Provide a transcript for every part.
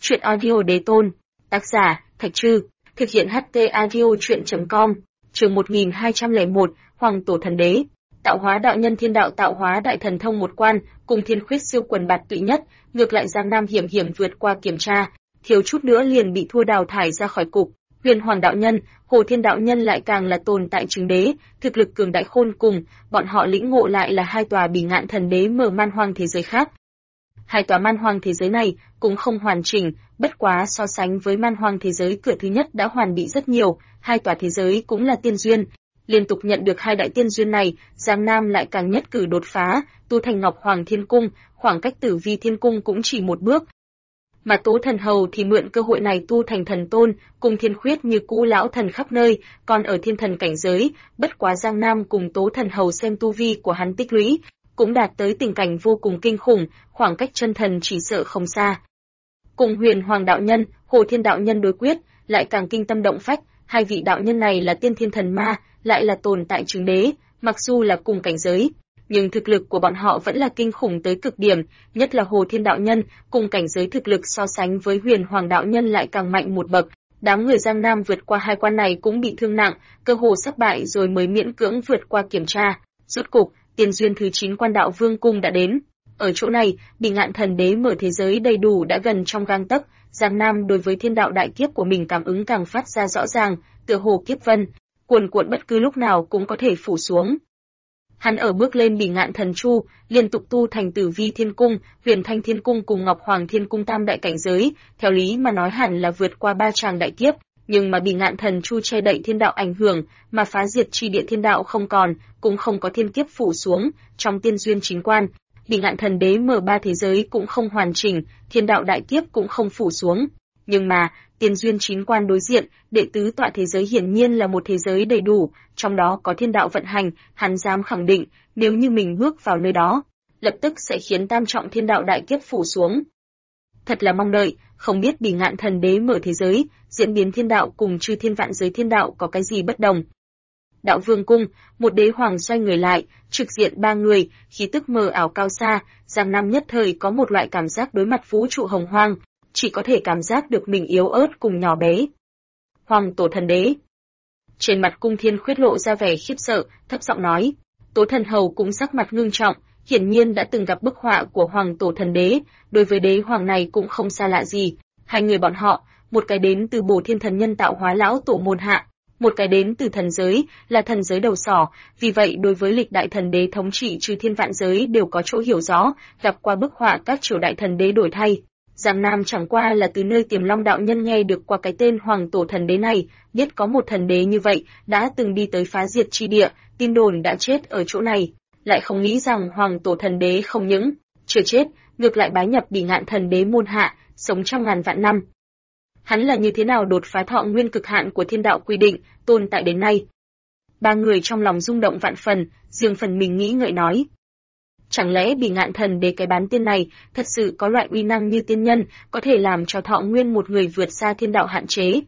Chuyện audio đế tôn. Tác giả, Thạch Trư. Thực hiện HT audio chuyện.com. Chương 1201, Hoàng Tổ Thần Đế. Tạo hóa đạo nhân thiên đạo tạo hóa đại thần thông một quan, cùng thiên khuyết siêu quần bạt tụy nhất, ngược lại Giang Nam hiểm vượt qua kiểm tra, thiếu chút nữa liền bị thua đào thải ra khỏi cục. Huyền Hoàng đạo nhân, Hồ Thiên đạo nhân lại càng là tồn tại chứng đế, thực lực cường đại khôn cùng, bọn họ lĩnh ngộ lại là hai tòa bỉ ngạn thần đế mở man hoang thế giới khác. Hai tòa man hoang thế giới này cũng không hoàn chỉnh, bất quá so sánh với man hoang thế giới cửa thứ nhất đã hoàn bị rất nhiều, hai tòa thế giới cũng là tiên duyên. Liên tục nhận được hai đại tiên duyên này, Giang Nam lại càng nhất cử đột phá, tu thành Ngọc Hoàng Thiên Cung, khoảng cách Tử Vi Thiên Cung cũng chỉ một bước. Mà Tố Thần Hầu thì mượn cơ hội này tu thành thần tôn, cùng Thiên Khuyết như cũ lão thần khắp nơi, còn ở thiên thần cảnh giới, bất quá Giang Nam cùng Tố Thần Hầu xem tu vi của hắn tích lũy, cũng đạt tới tình cảnh vô cùng kinh khủng, khoảng cách chân thần chỉ sợ không xa. Cùng Huyền Hoàng đạo nhân, Hồ Thiên đạo nhân đối quyết, lại càng kinh tâm động phách, hai vị đạo nhân này là tiên thiên thần ma, lại là tồn tại chứng đế, mặc dù là cùng cảnh giới, nhưng thực lực của bọn họ vẫn là kinh khủng tới cực điểm, nhất là Hồ Thiên đạo nhân, cùng cảnh giới thực lực so sánh với Huyền Hoàng đạo nhân lại càng mạnh một bậc. Đám người Giang Nam vượt qua hai quan này cũng bị thương nặng, cơ hồ sắp bại rồi mới miễn cưỡng vượt qua kiểm tra. Rốt cục, tiền duyên thứ 9 quan đạo vương cung đã đến. Ở chỗ này, bỉ ngạn thần đế mở thế giới đầy đủ đã gần trong gang tấc, Giang Nam đối với thiên đạo đại kiếp của mình cảm ứng càng phát ra rõ ràng, tựa hồ kiếp vân, cuồn cuộn bất cứ lúc nào cũng có thể phủ xuống. Hắn ở bước lên bỉ ngạn thần chu, liên tục tu thành Tử Vi Thiên Cung, Huyền Thanh Thiên Cung cùng Ngọc Hoàng Thiên Cung tam đại cảnh giới, theo lý mà nói hẳn là vượt qua ba tràng đại kiếp, nhưng mà bỉ ngạn thần chu che đậy thiên đạo ảnh hưởng, mà phá diệt chi địa thiên đạo không còn, cũng không có thiên kiếp phủ xuống, trong tiên duyên chính quan, bỉ ngạn thần đế mở ba thế giới cũng không hoàn chỉnh, thiên đạo đại kiếp cũng không phủ xuống. Nhưng mà, tiên duyên chính quan đối diện, đệ tứ tọa thế giới hiển nhiên là một thế giới đầy đủ, trong đó có thiên đạo vận hành, hắn dám khẳng định, nếu như mình bước vào nơi đó, lập tức sẽ khiến tam trọng thiên đạo đại kiếp phủ xuống. Thật là mong đợi, không biết bỉ ngạn thần đế mở thế giới, diễn biến thiên đạo cùng chư thiên vạn giới thiên đạo có cái gì bất đồng. Đạo vương cung, một đế hoàng xoay người lại, trực diện ba người, khí tức mờ ảo cao xa, Giang Nam nhất thời có một loại cảm giác đối mặt vũ trụ hồng hoang, chỉ có thể cảm giác được mình yếu ớt cùng nhỏ bé. Hoàng Tổ Thần Đế. Trên mặt Cung Thiên Khuyết lộ ra vẻ khiếp sợ, thấp giọng nói. Tố Thần Hầu cũng sắc mặt ngưng trọng, hiển nhiên đã từng gặp bức họa của Hoàng Tổ Thần Đế, đối với đế hoàng này cũng không xa lạ gì. Hai người bọn họ, một cái đến từ Bổ Thiên Thần Nhân tạo hóa lão tổ môn hạ, một cái đến từ thần giới, là thần giới đầu sỏ, vì vậy đối với lịch đại thần đế thống trị chư thiên vạn giới đều có chỗ hiểu rõ, gặp qua bức họa các triều đại thần đế đổi thay. Giang Nam chẳng qua là từ nơi Tiềm Long đạo nhân nghe được qua cái tên Hoàng Tổ Thần Đế này, biết có một thần đế như vậy, đã từng đi tới phá diệt chi địa, tin đồn đã chết ở chỗ này, lại không nghĩ rằng Hoàng Tổ Thần Đế không những chưa chết, ngược lại bái nhập bỉ ngạn thần đế môn hạ, sống trăm ngàn vạn năm. Hắn là như thế nào đột phá thọ nguyên cực hạn của thiên đạo quy định, tồn tại đến nay? Ba người trong lòng rung động vạn phần, riêng phần mình nghĩ ngợi nói. Chẳng lẽ bỉ ngạn thần đế cái bán tiên này thật sự có loại uy năng như tiên nhân, có thể làm cho thọ nguyên một người vượt xa thiên đạo hạn chế?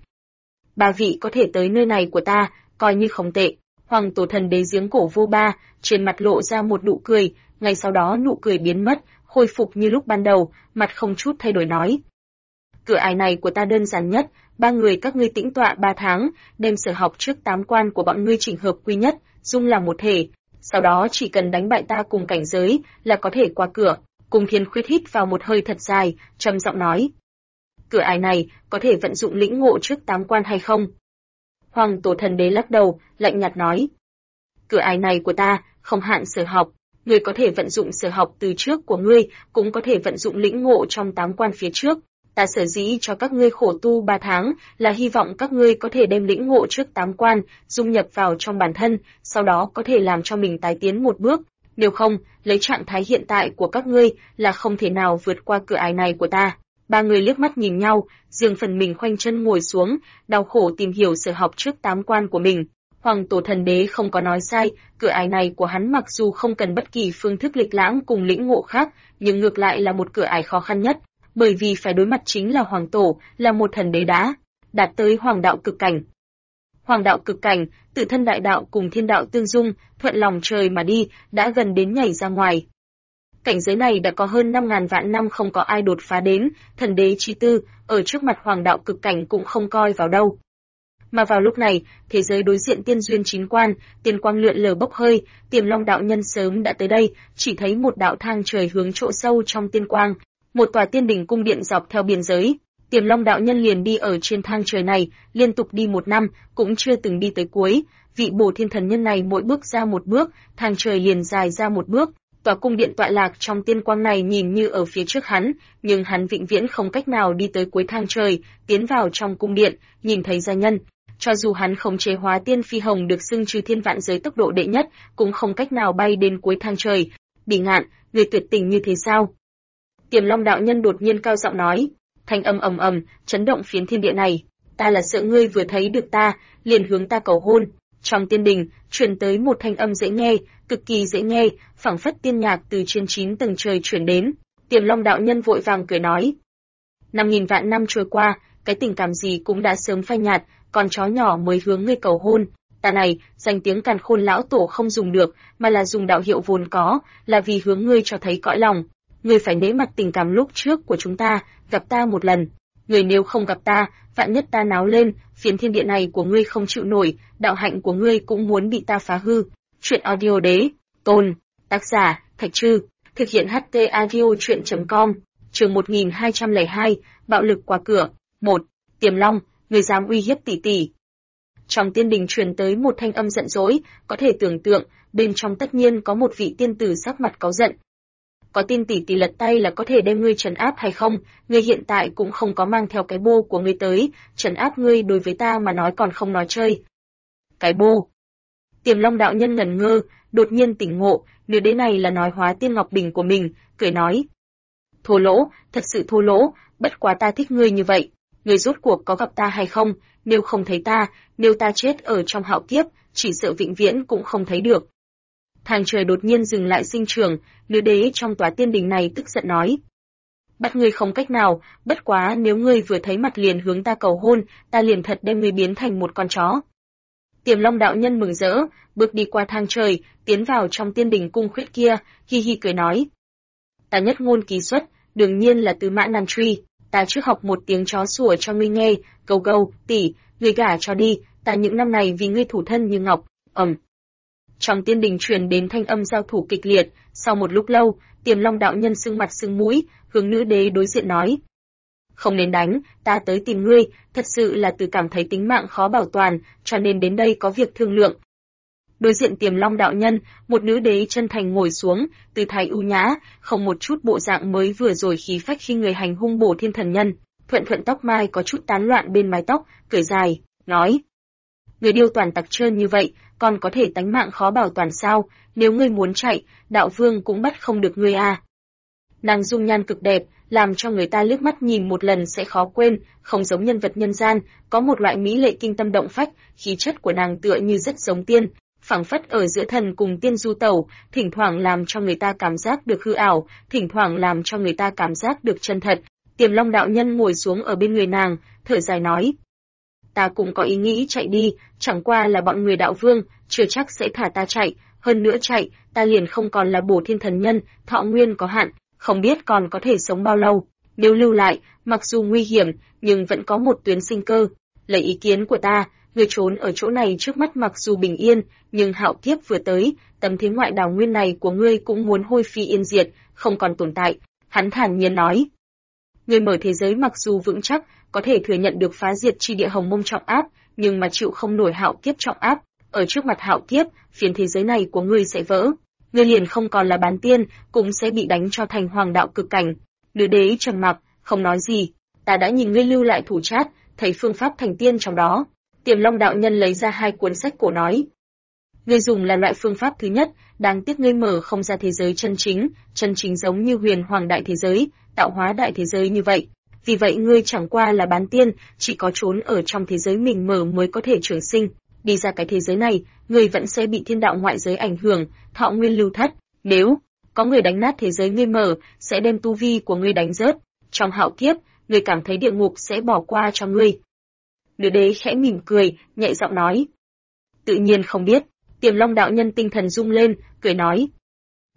Ba vị có thể tới nơi này của ta, coi như không tệ. Hoàng Tổ Thần Đế giếng cổ vô ba, trên mặt lộ ra một nụ cười, ngay sau đó nụ cười biến mất, khôi phục như lúc ban đầu, mặt không chút thay đổi nói. Cửa ải này của ta đơn giản nhất, ba người các ngươi tĩnh tọa 3 tháng, đem sở học trước 8 quan của bọn ngươi chỉnh hợp quy nhất, dung làm một thể. Sau đó chỉ cần đánh bại ta cùng cảnh giới là có thể qua cửa. Cung Thiên Khuyết hít vào một hơi thật dài, trầm giọng nói. Cửa ải này có thể vận dụng lĩnh ngộ trước 8 quan hay không? Hoàng Tổ Thần Đế lắc đầu, lạnh nhạt nói. Cửa ải này của ta không hạn sở học, ngươi có thể vận dụng sở học từ trước của ngươi, cũng có thể vận dụng lĩnh ngộ trong 8 quan phía trước. Ta sở dĩ cho các ngươi khổ tu 3 tháng là hy vọng các ngươi có thể đem lĩnh ngộ trước 8 quan, dung nhập vào trong bản thân, sau đó có thể làm cho mình tái tiến một bước. Nếu không, lấy trạng thái hiện tại của các ngươi là không thể nào vượt qua cửa ải này của ta. Ba người liếc mắt nhìn nhau, riêng phần mình khoanh chân ngồi xuống, đau khổ tìm hiểu sở học trước 8 quan của mình. Hoàng Tổ Thần Đế không có nói sai, cửa ải này của hắn mặc dù không cần bất kỳ phương thức lịch lãm cùng lĩnh ngộ khác, nhưng ngược lại là một cửa ải khó khăn nhất. Bởi vì phải đối mặt chính là Hoàng Tổ, là một thần đế đã đạt tới Hoàng đạo cực cảnh. Hoàng đạo cực cảnh, tự thân đại đạo cùng thiên đạo tương dung, thuận lòng trời mà đi, đã gần đến nhảy ra ngoài. Cảnh giới này đã có hơn 5.000 vạn năm không có ai đột phá đến, thần đế chi tư, ở trước mặt hoàng đạo cực cảnh cũng không coi vào đâu. Mà vào lúc này, thế giới đối diện tiên duyên chín quan, tiên quang lượn lờ bốc hơi, Tiềm Long đạo nhân sớm đã tới đây, chỉ thấy một đạo thang trời hướng chỗ sâu trong tiên quang, một tòa tiên đỉnh cung điện dọc theo biên giới. Tiềm Long đạo nhân liền đi ở trên thang trời này, liên tục đi 1 năm, cũng chưa từng đi tới cuối. Vị Bổ Thiên thần nhân này mỗi bước ra một bước, thang trời liền dài ra một bước. Tòa cung điện tọa lạc trong tiên quang này nhìn như ở phía trước hắn, nhưng hắn vĩnh viễn không cách nào đi tới cuối thang trời, tiến vào trong cung điện, nhìn thấy gia nhân. Cho dù hắn khống chế hóa tiên phi hồng được xưng trừ thiên vạn giới tốc độ đệ nhất, cũng không cách nào bay đến cuối thang trời. Bỉ Ngạn, người tuyệt tình như thế sao? Tiềm Long đạo nhân đột nhiên cao giọng nói, thanh âm ầm ầm, chấn động phiến thiên địa này. Ta là sợ ngươi vừa thấy được ta, liền hướng ta cầu hôn. Trong tiên đình, truyền tới một thanh âm dễ nghe, cực kỳ dễ nghe, phảng phất tiên nhạc từ trên 9 tầng trời truyền đến. Tiềm Long đạo nhân vội vàng cười nói, 5.000 vạn năm trôi qua, cái tình cảm gì cũng đã sớm phai nhạt, con chó nhỏ mới hướng ngươi cầu hôn. Ta này, danh tiếng Càn Khôn lão tổ không dùng được, mà là dùng đạo hiệu vốn có, là vì hướng ngươi cho thấy cõi lòng. Ngươi phải nể mặt tình cảm lúc trước của chúng ta, gặp ta một lần. Ngươi nếu không gặp ta, vạn nhất ta náo lên, phiến thiên địa này của ngươi không chịu nổi, đạo hạnh của ngươi cũng muốn bị ta phá hư. Chuyện audio đế, tôn, tác giả, Thạch Trư, thực hiện HT audio chuyện.com, chương 1202, bạo lực qua cửa. 1. Tiềm Long, người dám uy hiếp tỷ tỷ. Trong tiên đình truyền tới một thanh âm giận dỗi, có thể tưởng tượng, bên trong tất nhiên có một vị tiên tử sắc mặt cáu giận. Có tin tỷ tỷ lật tay là có thể đem ngươi trấn áp hay không? Ngươi hiện tại cũng không có mang theo cái bô của ngươi tới, trấn áp ngươi đối với ta mà nói còn không nói chơi. Cái bô? Tiềm Long đạo nhân ngẩn ngơ, đột nhiên tỉnh ngộ, nữ đế này là nói hóa tiên ngọc bình của mình, cười nói: thô lỗ, thật sự thô lỗ, bất quá ta thích ngươi như vậy. Ngươi rốt cuộc có gặp ta hay không? Nếu không thấy ta, nếu ta chết ở trong hạo kiếp, chỉ sợ vĩnh viễn cũng không thấy được. Thang trời đột nhiên dừng lại sinh trưởng, nữ đế trong tòa tiên đình này tức giận nói: bắt ngươi không cách nào, bất quá nếu ngươi vừa thấy mặt liền hướng ta cầu hôn, ta liền thật đem ngươi biến thành một con chó. Tiềm Long đạo nhân mừng rỡ, bước đi qua thang trời, tiến vào trong tiên đình cung khuyết kia, hi hi cười nói: ta nhất ngôn kỳ xuất, đương nhiên là tứ mã nan truy. Ta trước học một tiếng chó sủa cho ngươi nghe, gâu gâu, tỷ, ngươi gả cho đi, ta những năm này vì ngươi thủ thân như ngọc. Trong tiên đình truyền đến thanh âm giao thủ kịch liệt, sau một lúc lâu, Tiềm Long đạo nhân sưng mặt sưng mũi, hướng nữ đế đối diện nói: không nên đánh, ta tới tìm ngươi, thật sự là từ cảm thấy tính mạng khó bảo toàn, cho nên đến đây có việc thương lượng. Đối diện Tiềm Long đạo nhân, một nữ đế chân thành ngồi xuống, tư thái ưu nhã, không một chút bộ dạng mới vừa rồi khí phách khi người hành hung Bổ Thiên thần nhân, thuận thuận tóc mai có chút tán loạn bên mái tóc, cười dài, nói: người điêu toàn tặc trơn như vậy, còn có thể tánh mạng khó bảo toàn sao? Nếu ngươi muốn chạy, đạo vương cũng bắt không được ngươi à. Nàng dung nhan cực đẹp, làm cho người ta liếc mắt nhìn một lần sẽ khó quên, không giống nhân vật nhân gian, có một loại mỹ lệ kinh tâm động phách, khí chất của nàng tựa như rất giống tiên, phảng phất ở giữa thần cùng tiên du tẩu, thỉnh thoảng làm cho người ta cảm giác được hư ảo, thỉnh thoảng làm cho người ta cảm giác được chân thật. Tiềm Long đạo nhân ngồi xuống ở bên người nàng, thở dài nói: ta cũng có ý nghĩ chạy đi, chẳng qua là bọn người đạo vương, chưa chắc sẽ thả ta chạy, hơn nữa chạy, ta liền không còn là Bổ Thiên thần nhân, thọ nguyên có hạn, không biết còn có thể sống bao lâu. Nếu lưu lại, mặc dù nguy hiểm, nhưng vẫn có một tuyến sinh cơ. Lấy ý kiến của ta, người trốn ở chỗ này trước mắt mặc dù bình yên, nhưng hạo kiếp vừa tới, tấm thế ngoại đảo nguyên này của ngươi cũng muốn hôi phi yên diệt, không còn tồn tại. Hắn thản nhiên nói: ngươi mở thế giới mặc dù vững chắc, có thể thừa nhận được phá diệt chi địa hồng mông trọng áp, nhưng mà chịu không nổi hạo kiếp trọng áp. Ở trước mặt hạo kiếp, phiến thế giới này của ngươi sẽ vỡ. Ngươi liền không còn là bán tiên, cũng sẽ bị đánh cho thành hoàng đạo cực cảnh. Nữ đế trầm mặc, không nói gì. Ta đã nhìn ngươi lưu lại thủ chát, thấy phương pháp thành tiên trong đó. Tiềm Long đạo nhân lấy ra 2 cuốn sách cổ nói: ngươi dùng là loại phương pháp thứ nhất, đáng tiếc ngươi mở không ra thế giới chân chính giống như huyền hoàng đại thế giới, tạo hóa đại thế giới như vậy. Vì vậy ngươi chẳng qua là bán tiên, chỉ có trốn ở trong thế giới mình mở mới có thể trường sinh. Đi ra cái thế giới này, ngươi vẫn sẽ bị thiên đạo ngoại giới ảnh hưởng, thọ nguyên lưu thất. Nếu có người đánh nát thế giới ngươi mở, sẽ đem tu vi của ngươi đánh rớt. Trong hạo kiếp, ngươi cảm thấy địa ngục sẽ bỏ qua cho ngươi. Nữ đế khẽ mỉm cười, nhẹ giọng nói: tự nhiên không biết. Tiềm Long đạo nhân tinh thần rung lên, cười nói: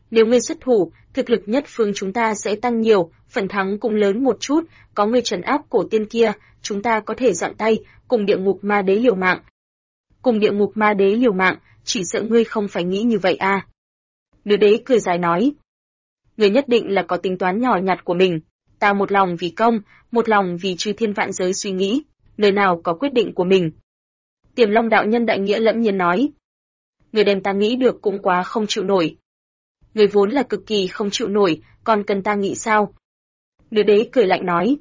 Nếu ngươi xuất thủ, thực lực nhất phương chúng ta sẽ tăng nhiều, phần thắng cũng lớn một chút, có ngươi trấn áp cổ tiên kia, chúng ta có thể dọn tay, cùng địa ngục ma đế liều mạng. Cùng địa ngục ma đế liều mạng, chỉ sợ ngươi không phải nghĩ như vậy à. Nữ đế cười dài nói. Ngươi nhất định là có tính toán nhỏ nhặt của mình, ta một lòng vì công, một lòng vì chư thiên vạn giới suy nghĩ, nơi nào có quyết định của mình. Tiềm Long đạo nhân đại nghĩa lẫm nhiên nói. Người đem ta nghĩ được cũng quá không chịu nổi. Người vốn là cực kỳ không chịu nổi, còn cần ta nghĩ sao? Nữ đế cười lạnh nói.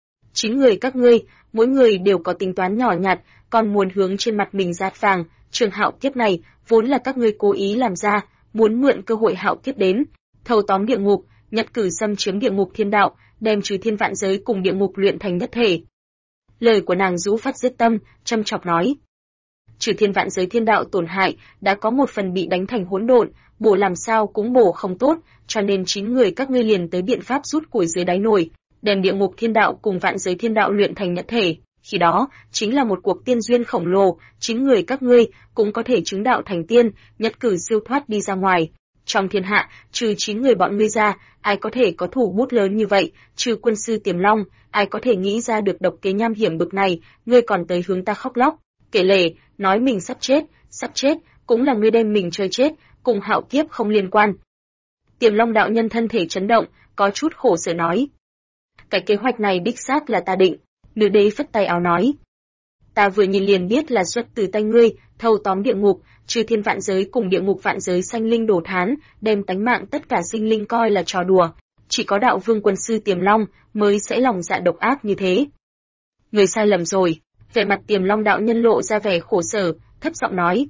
9 người các ngươi, mỗi người đều có tính toán nhỏ nhặt, còn muốn hướng trên mặt mình dát vàng, trường hạo kiếp này, vốn là các ngươi cố ý làm ra, muốn mượn cơ hội hạo kiếp đến, thâu tóm địa ngục, nhất cử xâm chiếm địa ngục thiên đạo, đem trừ thiên vạn giới cùng địa ngục luyện thành nhất thể. Lời của nàng rũ phát giết tâm, châm chọc nói. Trừ thiên vạn giới thiên đạo tổn hại, đã có một phần bị đánh thành hỗn độn, bổ làm sao cũng bổ không tốt, cho nên 9 người các ngươi liền tới biện pháp rút củi dưới đáy nồi, đem địa ngục thiên đạo cùng vạn giới thiên đạo luyện thành nhất thể. Khi đó, chính là một cuộc tiên duyên khổng lồ, 9 người các ngươi cũng có thể chứng đạo thành tiên, nhất cử siêu thoát đi ra ngoài. Trong thiên hạ, trừ 9 người bọn ngươi ra, ai có thể có thủ bút lớn như vậy, trừ quân sư Tiềm Long, ai có thể nghĩ ra được độc kế nham hiểm bực này, ngươi còn tới hướng ta khóc lóc, kể lể, nói mình sắp chết, cũng là ngươi đem mình chơi chết, cùng hạo kiếp không liên quan. Tiềm Long đạo nhân thân thể chấn động, có chút khổ sở nói. Cái kế hoạch này đích xác là ta định, nữ đế phất tay áo nói. Ta vừa nhìn liền biết là xuất từ tay ngươi, thâu tóm địa ngục, trừ thiên vạn giới cùng địa ngục vạn giới sanh linh đổ thán, đem tánh mạng tất cả sinh linh coi là trò đùa. Chỉ có đạo vương quân sư Tiềm Long mới sẽ lòng dạ độc ác như thế. Người sai lầm rồi, vẻ mặt Tiềm Long đạo nhân lộ ra vẻ khổ sở, thấp giọng nói.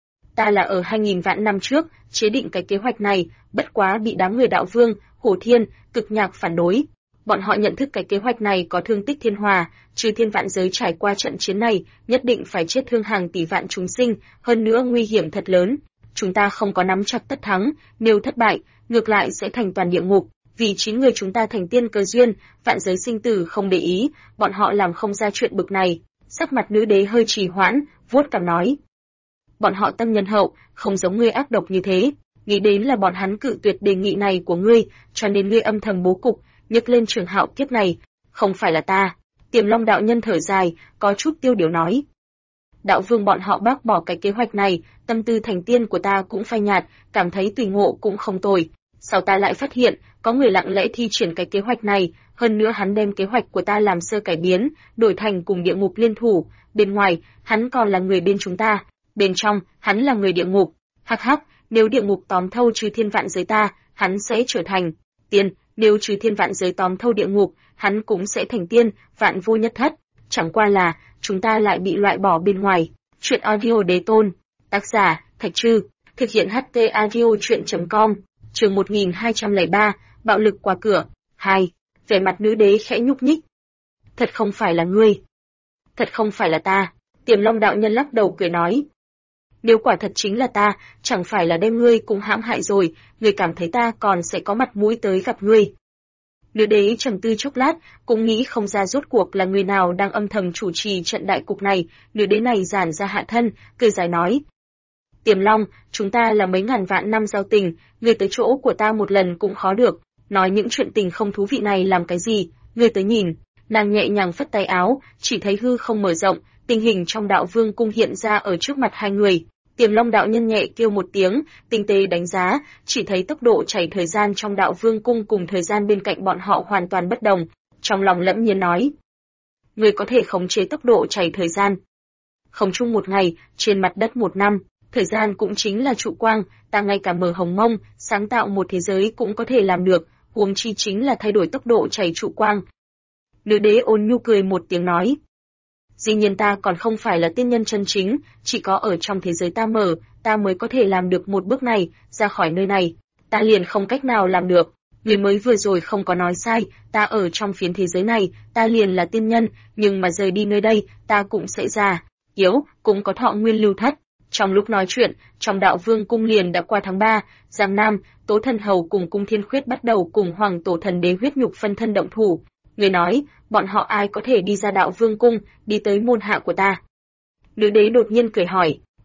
Ta là ở 2000 vạn năm trước, chế định cái kế hoạch này, bất quá bị đám người đạo vương, Hổ Thiên, Cực Nhạc phản đối. Bọn họ nhận thức cái kế hoạch này có thương tích thiên hòa, trừ thiên vạn giới trải qua trận chiến này, nhất định phải chết thương hàng tỷ vạn chúng sinh, hơn nữa nguy hiểm thật lớn. Chúng ta không có nắm chắc tất thắng, nếu thất bại, ngược lại sẽ thành toàn địa ngục. Vì 9 người chúng ta thành tiên cơ duyên, vạn giới sinh tử không để ý, bọn họ làm không ra chuyện bực này. Sắc mặt nữ đế hơi trì hoãn, vuốt cằm nói. Bọn họ tâm nhân hậu, không giống ngươi ác độc như thế. Nghĩ đến là bọn hắn cự tuyệt đề nghị này của ngươi, cho nên ngươi âm thầm bố cục, nhấc lên trường hạo kiếp này. Không phải là ta. Tiềm Long đạo nhân thở dài, có chút tiêu điều nói. Đạo vương bọn họ bác bỏ cái kế hoạch này, tâm tư thành tiên của ta cũng phai nhạt, cảm thấy tùy ngộ cũng không tồi. Sau ta lại phát hiện, có người lặng lẽ thi triển cái kế hoạch này, hơn nữa hắn đem kế hoạch của ta làm sơ cải biến, đổi thành cùng địa ngục liên thủ, bên ngoài, hắn còn là người bên chúng ta, bên trong, hắn là người địa ngục. Hắc hắc, nếu địa ngục tóm thâu trừ thiên vạn giới ta, hắn sẽ trở thành tiên, nếu trừ thiên vạn giới tóm thâu địa ngục, hắn cũng sẽ thành tiên, vạn vô nhất thất. Chẳng qua là, chúng ta lại bị loại bỏ bên ngoài. Chuyện audio đế tôn, tác giả, Thạch Trư, thực hiện HT audio chuyện.com, chương 1203, bạo lực qua cửa, 2, vẻ mặt nữ đế khẽ nhúc nhích. Thật không phải là ngươi. Thật không phải là ta, Tiềm Long đạo nhân lắc đầu cười nói. Nếu quả thật chính là ta, chẳng phải là đem ngươi cũng hãm hại rồi, ngươi cảm thấy ta còn sẽ có mặt mũi tới gặp ngươi. Nữ đế trầm tư chốc lát, cũng nghĩ không ra rốt cuộc là người nào đang âm thầm chủ trì trận đại cục này, nữ đế này giản ra hạ thân, cười dài nói. Tiềm Long, chúng ta là mấy ngàn vạn năm giao tình, ngươi tới chỗ của ta một lần cũng khó được, nói những chuyện tình không thú vị này làm cái gì, ngươi tới nhìn. Nàng nhẹ nhàng phất tay áo, chỉ thấy hư không mở rộng, tình hình trong đạo vương cung hiện ra ở trước mặt hai người. Tiềm Long đạo nhân nhẹ kêu một tiếng, tinh tế đánh giá, chỉ thấy tốc độ chảy thời gian trong đạo vương cung cùng thời gian bên cạnh bọn họ hoàn toàn bất đồng. Trong lòng lẫm nhiên nói, người có thể khống chế tốc độ chảy thời gian. Không chung một ngày, trên mặt đất một năm, thời gian cũng chính là trụ quang, ta ngay cả mở hồng mông, sáng tạo một thế giới cũng có thể làm được, huống chi chính là thay đổi tốc độ chảy trụ quang. Nữ đế ôn nhu cười một tiếng nói. Dĩ nhiên ta còn không phải là tiên nhân chân chính, chỉ có ở trong thế giới ta mở, ta mới có thể làm được một bước này, ra khỏi nơi này, ta liền không cách nào làm được. Người mới vừa rồi không có nói sai, ta ở trong phiến thế giới này, ta liền là tiên nhân, nhưng mà rời đi nơi đây, ta cũng sẽ già, yếu, cũng có thọ nguyên lưu thất. Trong lúc nói chuyện, trong đạo vương cung liền đã qua tháng 3, Giang Nam, Tố Thần Hầu cùng Cung Thiên Khuyết bắt đầu cùng Hoàng Tổ Thần Đế huyết nhục phân thân động thủ. Người nói, bọn họ ai có thể đi ra đạo vương cung, đi tới môn hạ của ta? Nữ đế đột nhiên cười hỏi,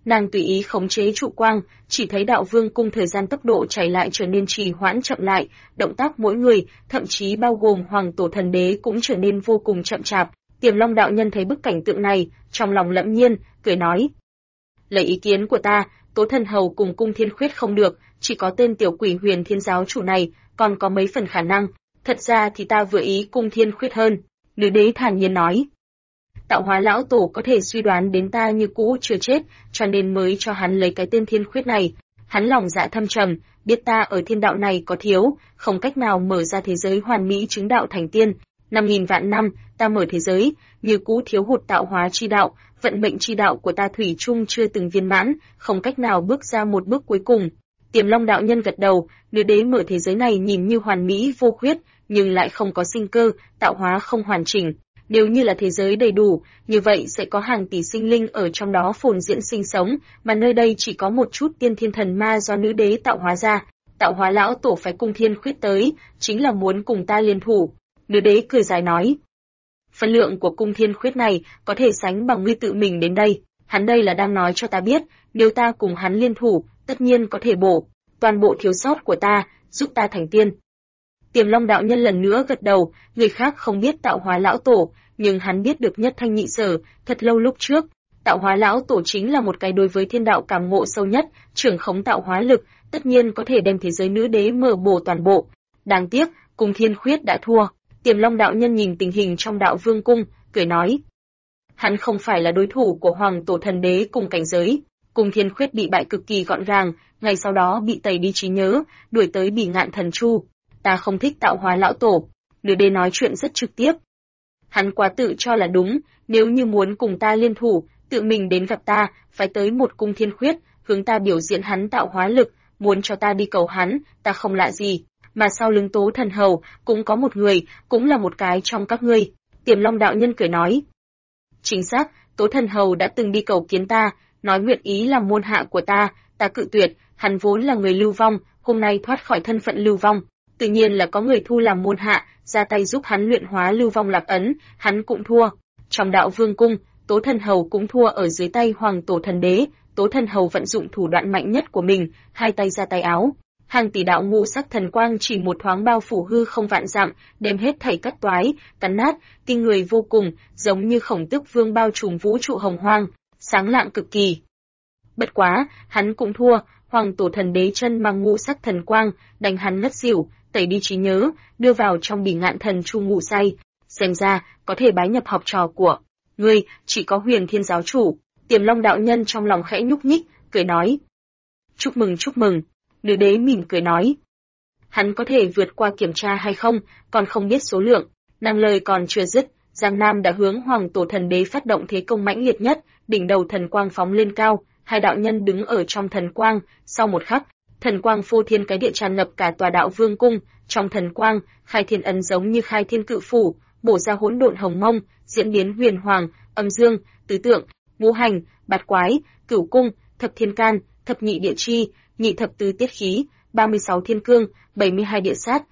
Nàng tùy ý khống chế trụ quang, chỉ thấy đạo vương cung thời gian tốc độ chảy lại trở nên trì hoãn chậm lại, động tác mỗi người, thậm chí bao gồm Hoàng Tổ Thần Đế cũng trở nên vô cùng chậm chạp. Tiềm Long đạo nhân thấy bức cảnh tượng này, trong lòng lẫm nhiên, cười nói: "Lấy ý kiến của ta, Tố Thần Hầu cùng Cung Thiên Khuyết không được, chỉ có tên tiểu quỷ Huyền Thiên giáo chủ này còn có mấy phần khả năng. Thật ra thì ta vừa ý Cung Thiên Khuyết hơn." Nữ đế thản nhiên nói: "Tạo hóa lão tổ có thể suy đoán đến ta như cũ chưa chết, cho nên mới cho hắn lấy cái tên Thiên Khuyết này. Hắn lòng dạ thâm trầm, biết ta ở thiên đạo này có thiếu, không cách nào mở ra thế giới hoàn mỹ chứng đạo thành tiên. 5.000 vạn năm, ta mở thế giới, như cũ thiếu hụt tạo hóa chi đạo, vận mệnh chi đạo của ta thủy chung chưa từng viên mãn, không cách nào bước ra một bước cuối cùng." Tiềm Long đạo nhân gật đầu, nữ đế mở thế giới này nhìn như hoàn mỹ vô khuyết, nhưng lại không có sinh cơ, tạo hóa không hoàn chỉnh. Nếu như là thế giới đầy đủ, như vậy sẽ có hàng tỷ sinh linh ở trong đó phồn diễn sinh sống, mà nơi đây chỉ có một chút tiên thiên thần ma do nữ đế tạo hóa ra. Tạo hóa lão tổ phải Cung Thiên Khuyết tới, chính là muốn cùng ta liên thủ. Nữ đế cười dài nói: "Phân lượng của Cung Thiên Khuyết này có thể sánh bằng ngươi tự mình đến đây. Hắn đây là đang nói cho ta biết, nếu ta cùng hắn liên thủ, tất nhiên có thể bổ toàn bộ thiếu sót của ta, giúp ta thành tiên." Tiềm Long đạo nhân lần nữa gật đầu, người khác không biết tạo hóa lão tổ, nhưng hắn biết được nhất thanh nhị sở, thật lâu lúc trước, tạo hóa lão tổ chính là một cái đối với thiên đạo cảm ngộ sâu nhất, trưởng khống tạo hóa lực, tất nhiên có thể đem thế giới nữ đế mở bổ toàn bộ. Đáng tiếc, Cung Thiên Khuyết đã thua. Tiềm Long đạo nhân nhìn tình hình trong đạo vương cung, cười nói: "Hắn không phải là đối thủ của Hoàng Tổ Thần Đế cùng cảnh giới." Cung Thiên Khuyết bị bại cực kỳ gọn gàng, ngày sau đó bị tẩy đi trí nhớ, đuổi tới Bỉ Ngạn Thần Chu. "Ta không thích tạo hóa lão tổ." Nữ đế nói chuyện rất trực tiếp. "Hắn quá tự cho là đúng, nếu như muốn cùng ta liên thủ, tự mình đến gặp ta, phải tới một Cung Thiên Khuyết, hướng ta biểu diễn hắn tạo hóa lực, muốn cho ta đi cầu hắn, ta không lạ gì. Mà sau lưng Tố Thần Hầu cũng có một người, cũng là một cái trong các ngươi." Tiềm Long đạo nhân cười nói: "Chính xác, Tố Thần Hầu đã từng đi cầu kiến ta, nói nguyện ý làm môn hạ của ta, ta cự tuyệt. Hắn vốn là người lưu vong, hôm nay thoát khỏi thân phận lưu vong, tự nhiên là có người thu làm môn hạ, ra tay giúp hắn luyện hóa lưu vong lạc ấn, hắn cũng thua. Trong đạo vương cung, Tố Thần Hầu cũng thua ở dưới tay Hoàng Tổ Thần Đế. Tố Thần Hầu vận dụng thủ đoạn mạnh nhất của mình, hai tay ra tay áo, hàng tỷ đạo ngũ sắc thần quang chỉ một thoáng bao phủ hư không vạn dặm, đem hết thảy cắt toái, cắn nát, kinh người vô cùng, giống như Khổng Tước Vương bao trùm vũ trụ hồng hoang, sáng lạng cực kỳ. Bất quá, hắn cũng thua, Hoàng Tổ Thần Đế chân mang ngũ sắc thần quang, đánh hắn ngất xỉu, tẩy đi trí nhớ, đưa vào trong Bỉ Ngạn Thần Chu ngủ say. Xem ra, có thể bái nhập học trò của ngươi, chỉ có Huyền Thiên giáo chủ. Tiềm Long đạo nhân trong lòng khẽ nhúc nhích, cười nói: "Chúc mừng chúc mừng." Nữ đế mỉm cười nói: "Hắn có thể vượt qua kiểm tra hay không, còn không biết số lượng." Nàng lời còn chưa dứt, Giang Nam đã hướng Hoàng Tổ Thần Đế phát động thế công mãnh liệt nhất, đỉnh đầu thần quang phóng lên cao, hai đạo nhân đứng ở trong thần quang, sau một khắc, thần quang phô thiên cái địa tràn ngập cả tòa đạo vương cung, trong thần quang, khai thiên ấn giống như khai thiên cự phủ, bổ ra hỗn độn hồng mông, diễn biến huyền hoàng, âm dương, tứ tượng, ngũ hành, bát quái, cửu cung, thập thiên can, thập nhị địa chi, nhị thập tứ tiết khí, 36 thiên cương, 72 địa sát,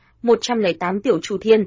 108 tiểu chu thiên,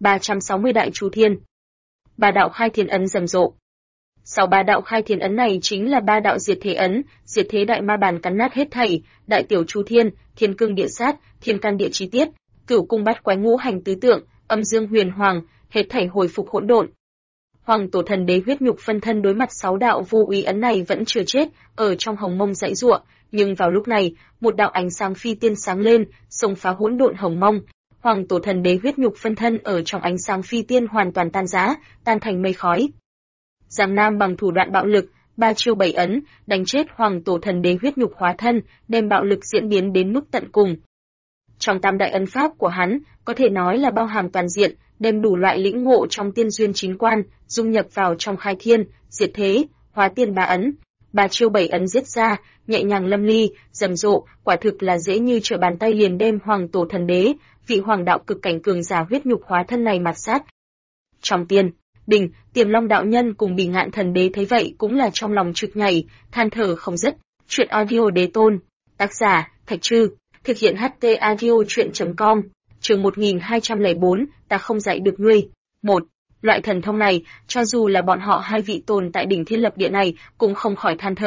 360 đại chu thiên. Ba đạo khai thiên ấn rầm rộ. Sau ba đạo khai thiên ấn này chính là ba đạo diệt thế ấn, diệt thế đại ma bàn cắn nát hết thảy, đại tiểu chu thiên, thiên cương địa sát, thiên can địa chi tiết, cửu cung bát quái ngũ hành tứ tượng, âm dương huyền hoàng, hết thảy hồi phục hỗn độn. Hoàng Tổ Thần Đế huyết nhục phân thân đối mặt 6 đạo vô úy ấn này vẫn chưa chết, ở trong hồng mông dãy giụa, nhưng vào lúc này, một đạo ánh sáng phi tiên sáng lên, xông phá hỗn độn hồng mông. Hoàng Tổ Thần Đế huyết nhục phân thân ở trong ánh sáng phi tiên hoàn toàn tan rã, tan thành mây khói. Giang Nam bằng thủ đoạn bạo lực, 3 chiêu 7 ấn, đánh chết Hoàng Tổ Thần Đế huyết nhục hóa thân, đem bạo lực diễn biến đến mức tận cùng. Trong tam đại ấn pháp của hắn, có thể nói là bao hàm toàn diện, đem đủ loại lĩnh ngộ trong tiên duyên chín quan, dung nhập vào trong khai thiên, diệt thế, hóa tiên ba ấn. 3 chiêu 7 ấn giết ra, nhẹ nhàng lâm ly, rầm rộ, quả thực là dễ như trở bàn tay liền đem Hoàng Tổ Thần Đế, vị hoàng đạo cực cảnh cường giả huyết nhục hóa thân này mạt sát. Trong tiên đình, Tiềm Long đạo nhân cùng Bỉ Ngạn Thần Đế thấy vậy cũng là trong lòng trực nhảy, than thở không dứt. Chuyện audio đế tôn, tác giả Thạch Trư, thực hiện HT audio truyện.com, chương 1204, ta không dạy được ngươi. 1. Loại thần thông này, cho dù là bọn họ hai vị tồn tại đỉnh Thiên Lập Địa này, cũng không khỏi than thở.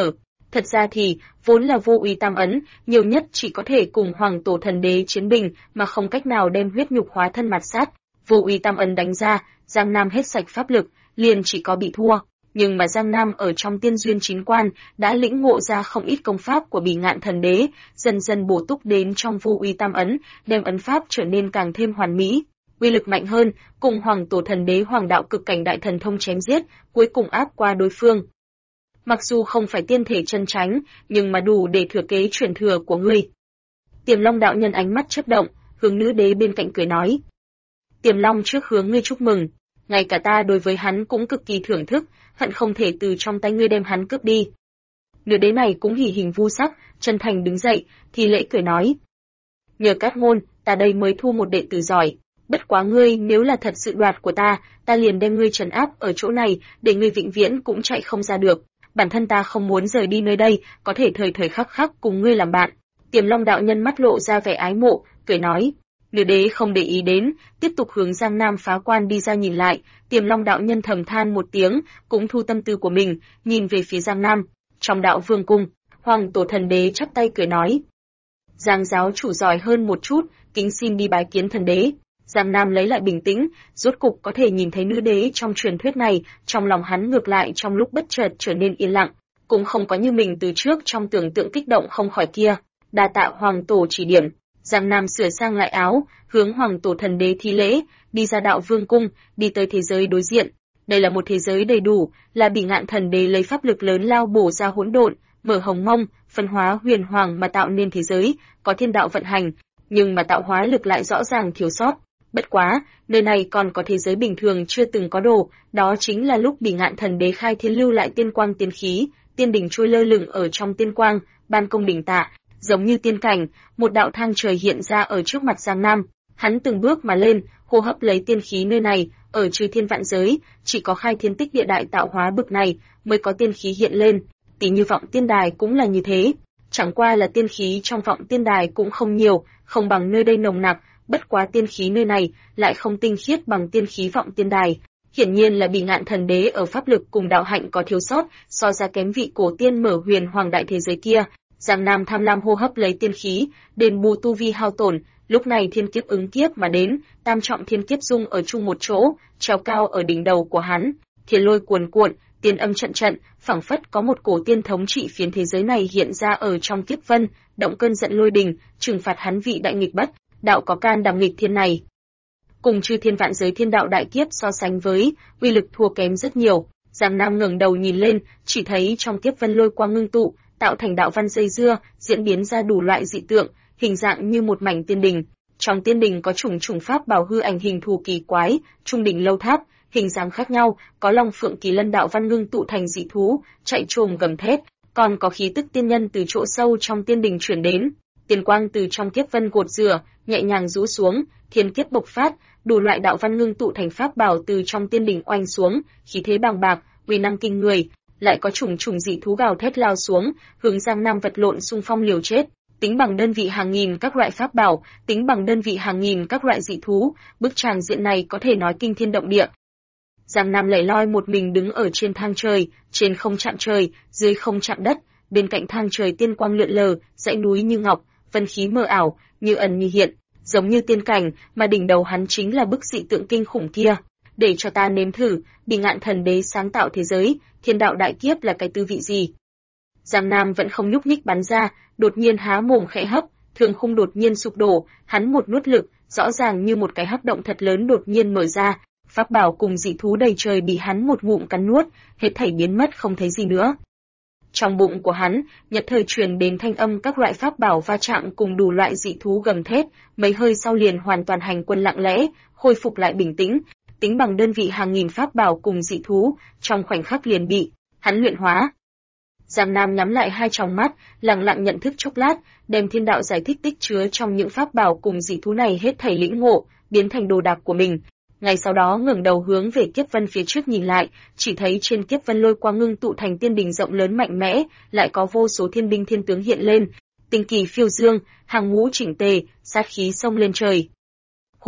Thật ra thì, vốn là vô uy tam ấn, nhiều nhất chỉ có thể cùng Hoàng Tổ Thần Đế chiến bình, mà không cách nào đem huyết nhục hóa thân mạt sát. Vô uy tam ấn đánh ra, Giang Nam hết sạch pháp lực, liền chỉ có bị thua. Nhưng mà Giang Nam ở trong tiên duyên chín quan, đã lĩnh ngộ ra không ít công pháp của Bỉ Ngạn Thần Đế, dần dần bổ túc đến trong vô uy tam ấn, đem ấn pháp trở nên càng thêm hoàn mỹ. Uy lực mạnh hơn, cùng Hoàng Tổ Thần Đế Hoàng đạo cực cảnh đại thần thông chém giết, cuối cùng áp qua đối phương. Mặc dù không phải tiên thể chân chánh, nhưng mà đủ để thừa kế truyền thừa của ngươi. Tiềm Long đạo nhân ánh mắt chớp động, hướng nữ đế bên cạnh cười nói. Tiềm Long trước hướng ngươi chúc mừng, ngay cả ta đối với hắn cũng cực kỳ thưởng thức, hận không thể từ trong tay ngươi đem hắn cướp đi. Nữ đế này cũng hỉ hình vu sắc, chân thành đứng dậy, thì lễ cười nói. Nhờ Cát Ngôn, ta đây mới thu một đệ tử giỏi. Bất quá ngươi nếu là thật sự đoạt của ta liền đem ngươi trấn áp ở chỗ này, để ngươi vĩnh viễn cũng chạy không ra được. Bản thân ta không muốn rời đi nơi đây, có thể thời thời khắc khắc cùng ngươi làm bạn. Tiềm Long đạo nhân mắt lộ ra vẻ ái mộ, cười nói. Nữ đế không để ý đến, tiếp tục hướng Giang Nam phá quan đi ra nhìn lại. Tiềm Long đạo nhân thầm than một tiếng, cũng thu tâm tư của mình, nhìn về phía Giang Nam. Trong đạo vương cung, Hoàng Tổ Thần Đế chắp tay cười nói. Giang giáo chủ giỏi hơn một chút, kính xin đi bái kiến thần đế. Giang Nam lấy lại bình tĩnh, rốt cục có thể nhìn thấy nữ đế trong truyền thuyết này, trong lòng hắn ngược lại trong lúc bất chợt trở nên yên lặng, cũng không có như mình từ trước trong tưởng tượng kích động không khỏi kia. Đa tạ Hoàng Tổ chỉ điểm. Giang Nam sửa sang lại áo, hướng Hoàng Tổ Thần Đế thi lễ, đi ra đạo vương cung, đi tới thế giới đối diện. Đây là một thế giới đầy đủ, là Bỉ Ngạn Thần Đế lấy pháp lực lớn lao bổ ra hỗn độn, mở hồng mông, phân hóa huyền hoàng mà tạo nên thế giới, có thiên đạo vận hành, nhưng mà tạo hóa lực lại rõ ràng thiếu sót. Bất quá, nơi này còn có thế giới bình thường chưa từng có đồ, đó chính là lúc Bỉ Ngạn Thần Đế khai thiên lưu lại tiên quang tiên khí, tiên đỉnh trôi lơ lửng ở trong tiên quang, ban công đỉnh tạ, giống như tiên cảnh, một đạo thang trời hiện ra ở trước mặt Giang Nam. Hắn từng bước mà lên, hô hấp lấy tiên khí nơi này, ở chư thiên vạn giới, chỉ có khai thiên tích địa đại tạo hóa bực này mới có tiên khí hiện lên. Tỷ như vọng tiên đài cũng là như thế, chẳng qua là tiên khí trong vọng tiên đài cũng không nhiều, không bằng nơi đây nồng nặc. Bất quá tiên khí nơi này lại không tinh khiết bằng tiên khí vọng tiên đài. Hiển nhiên là Bỉ Ngạn Thần Đế ở pháp lực cùng đạo hạnh có thiếu sót, so ra kém vị cổ tiên mở huyền hoàng đại thế giới kia. Giang Nam tham lam hô hấp lấy tiên khí, đền bù tu vi hao tổn. Lúc này thiên kiếp ứng kiếp mà đến, tam trọng thiên kiếp dung ở chung một chỗ, treo cao ở đỉnh đầu của hắn. Thiên lôi cuồn cuộn, tiên âm trận trận, phảng phất có một cổ tiên thống trị phiến thế giới này hiện ra ở trong kiếp vân, động cơn giận lôi đình, trừng phạt hắn vị đại nghịch bất đạo có can đảm nghịch thiên này. Cùng chư thiên vạn giới thiên đạo đại kiếp so sánh với, uy lực thua kém rất nhiều. Giang Nam ngẩng đầu nhìn lên, chỉ thấy trong kiếp vân lôi quang ngưng tụ, tạo thành đạo văn dây dưa, diễn biến ra đủ loại dị tượng, hình dạng như một mảnh tiên đình. Trong tiên đình có chủng chủng pháp bảo hư ảnh hình thù kỳ quái, trung đỉnh lâu tháp, hình dáng khác nhau, có long phượng kỳ lân đạo văn ngưng tụ thành dị thú, chạy trồm gầm thét, còn có khí tức tiên nhân từ chỗ sâu trong tiên đình chuyển đến. Tiên quang từ trong kiếp vân gột rửa, nhẹ nhàng rũ xuống, thiên kiếp bộc phát, đủ loại đạo văn ngưng tụ thành pháp bảo từ trong tiên đỉnh oanh xuống, khí thế bàng bạc, uy năng kinh người, lại có chủng chủng dị thú gào thét lao xuống, hướng Giang Nam vật lộn xung phong liều chết. Tính bằng đơn vị hàng nghìn các loại pháp bảo, tính bằng đơn vị hàng nghìn các loại dị thú, bức tràng diện này có thể nói kinh thiên động địa. Giang Nam lẻ loi một mình đứng ở trên thang trời, trên không chạm trời, dưới không chạm đất, bên cạnh thang trời tiên quang lượn lờ, dãy núi như ngọc, vân khí mờ ảo, như ẩn như hiện, giống như tiên cảnh, mà đỉnh đầu hắn chính là bức dị tượng kinh khủng kia. Để cho ta nếm thử, Bỉ Ngạn Thần Đế sáng tạo thế giới, thiên đạo đại kiếp là cái tư vị gì? Giang Nam vẫn không nhúc nhích bắn ra, đột nhiên há mồm khẽ hấp, thương khung đột nhiên sụp đổ, hắn một nuốt lực, rõ ràng như một cái hắc động thật lớn đột nhiên mở ra, pháp bảo cùng dị thú đầy trời bị hắn một ngụm cắn nuốt, hết thảy biến mất không thấy gì nữa. Trong bụng của hắn, nhất thời truyền đến thanh âm các loại pháp bảo va chạm cùng đủ loại dị thú gầm thét, mấy hơi sau liền hoàn toàn hành quân lặng lẽ, khôi phục lại bình tĩnh, tính bằng đơn vị hàng nghìn pháp bảo cùng dị thú, trong khoảnh khắc liền bị hắn luyện hóa. Giang Nam nhắm lại hai tròng mắt, lặng lặng nhận thức chốc lát, đem thiên đạo giải thích tích chứa trong những pháp bảo cùng dị thú này hết thảy lĩnh ngộ, biến thành đồ đạc của mình. Ngay sau đó ngẩng đầu hướng về kiếp vân phía trước nhìn lại, chỉ thấy trên kiếp vân lôi quang ngưng tụ thành tiên đình rộng lớn mạnh mẽ, lại có vô số thiên binh thiên tướng hiện lên, tinh kỳ phiêu dương, hàng ngũ chỉnh tề, sát khí xông lên trời. Hồ,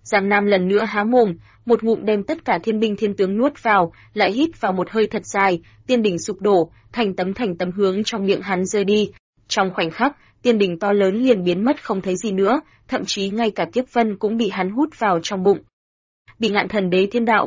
Giang Nam lần nữa há mồm, một ngụm đem tất cả thiên binh thiên tướng nuốt vào, lại hít vào một hơi thật dài, tiên đỉnh sụp đổ, thành tấm hướng trong miệng hắn rơi đi. Trong khoảnh khắc, tiên đỉnh to lớn liền biến mất không thấy gì nữa, thậm chí ngay cả kiếp vân cũng bị hắn hút vào trong bụng. Bị Ngạn Thần Đế thiên đạo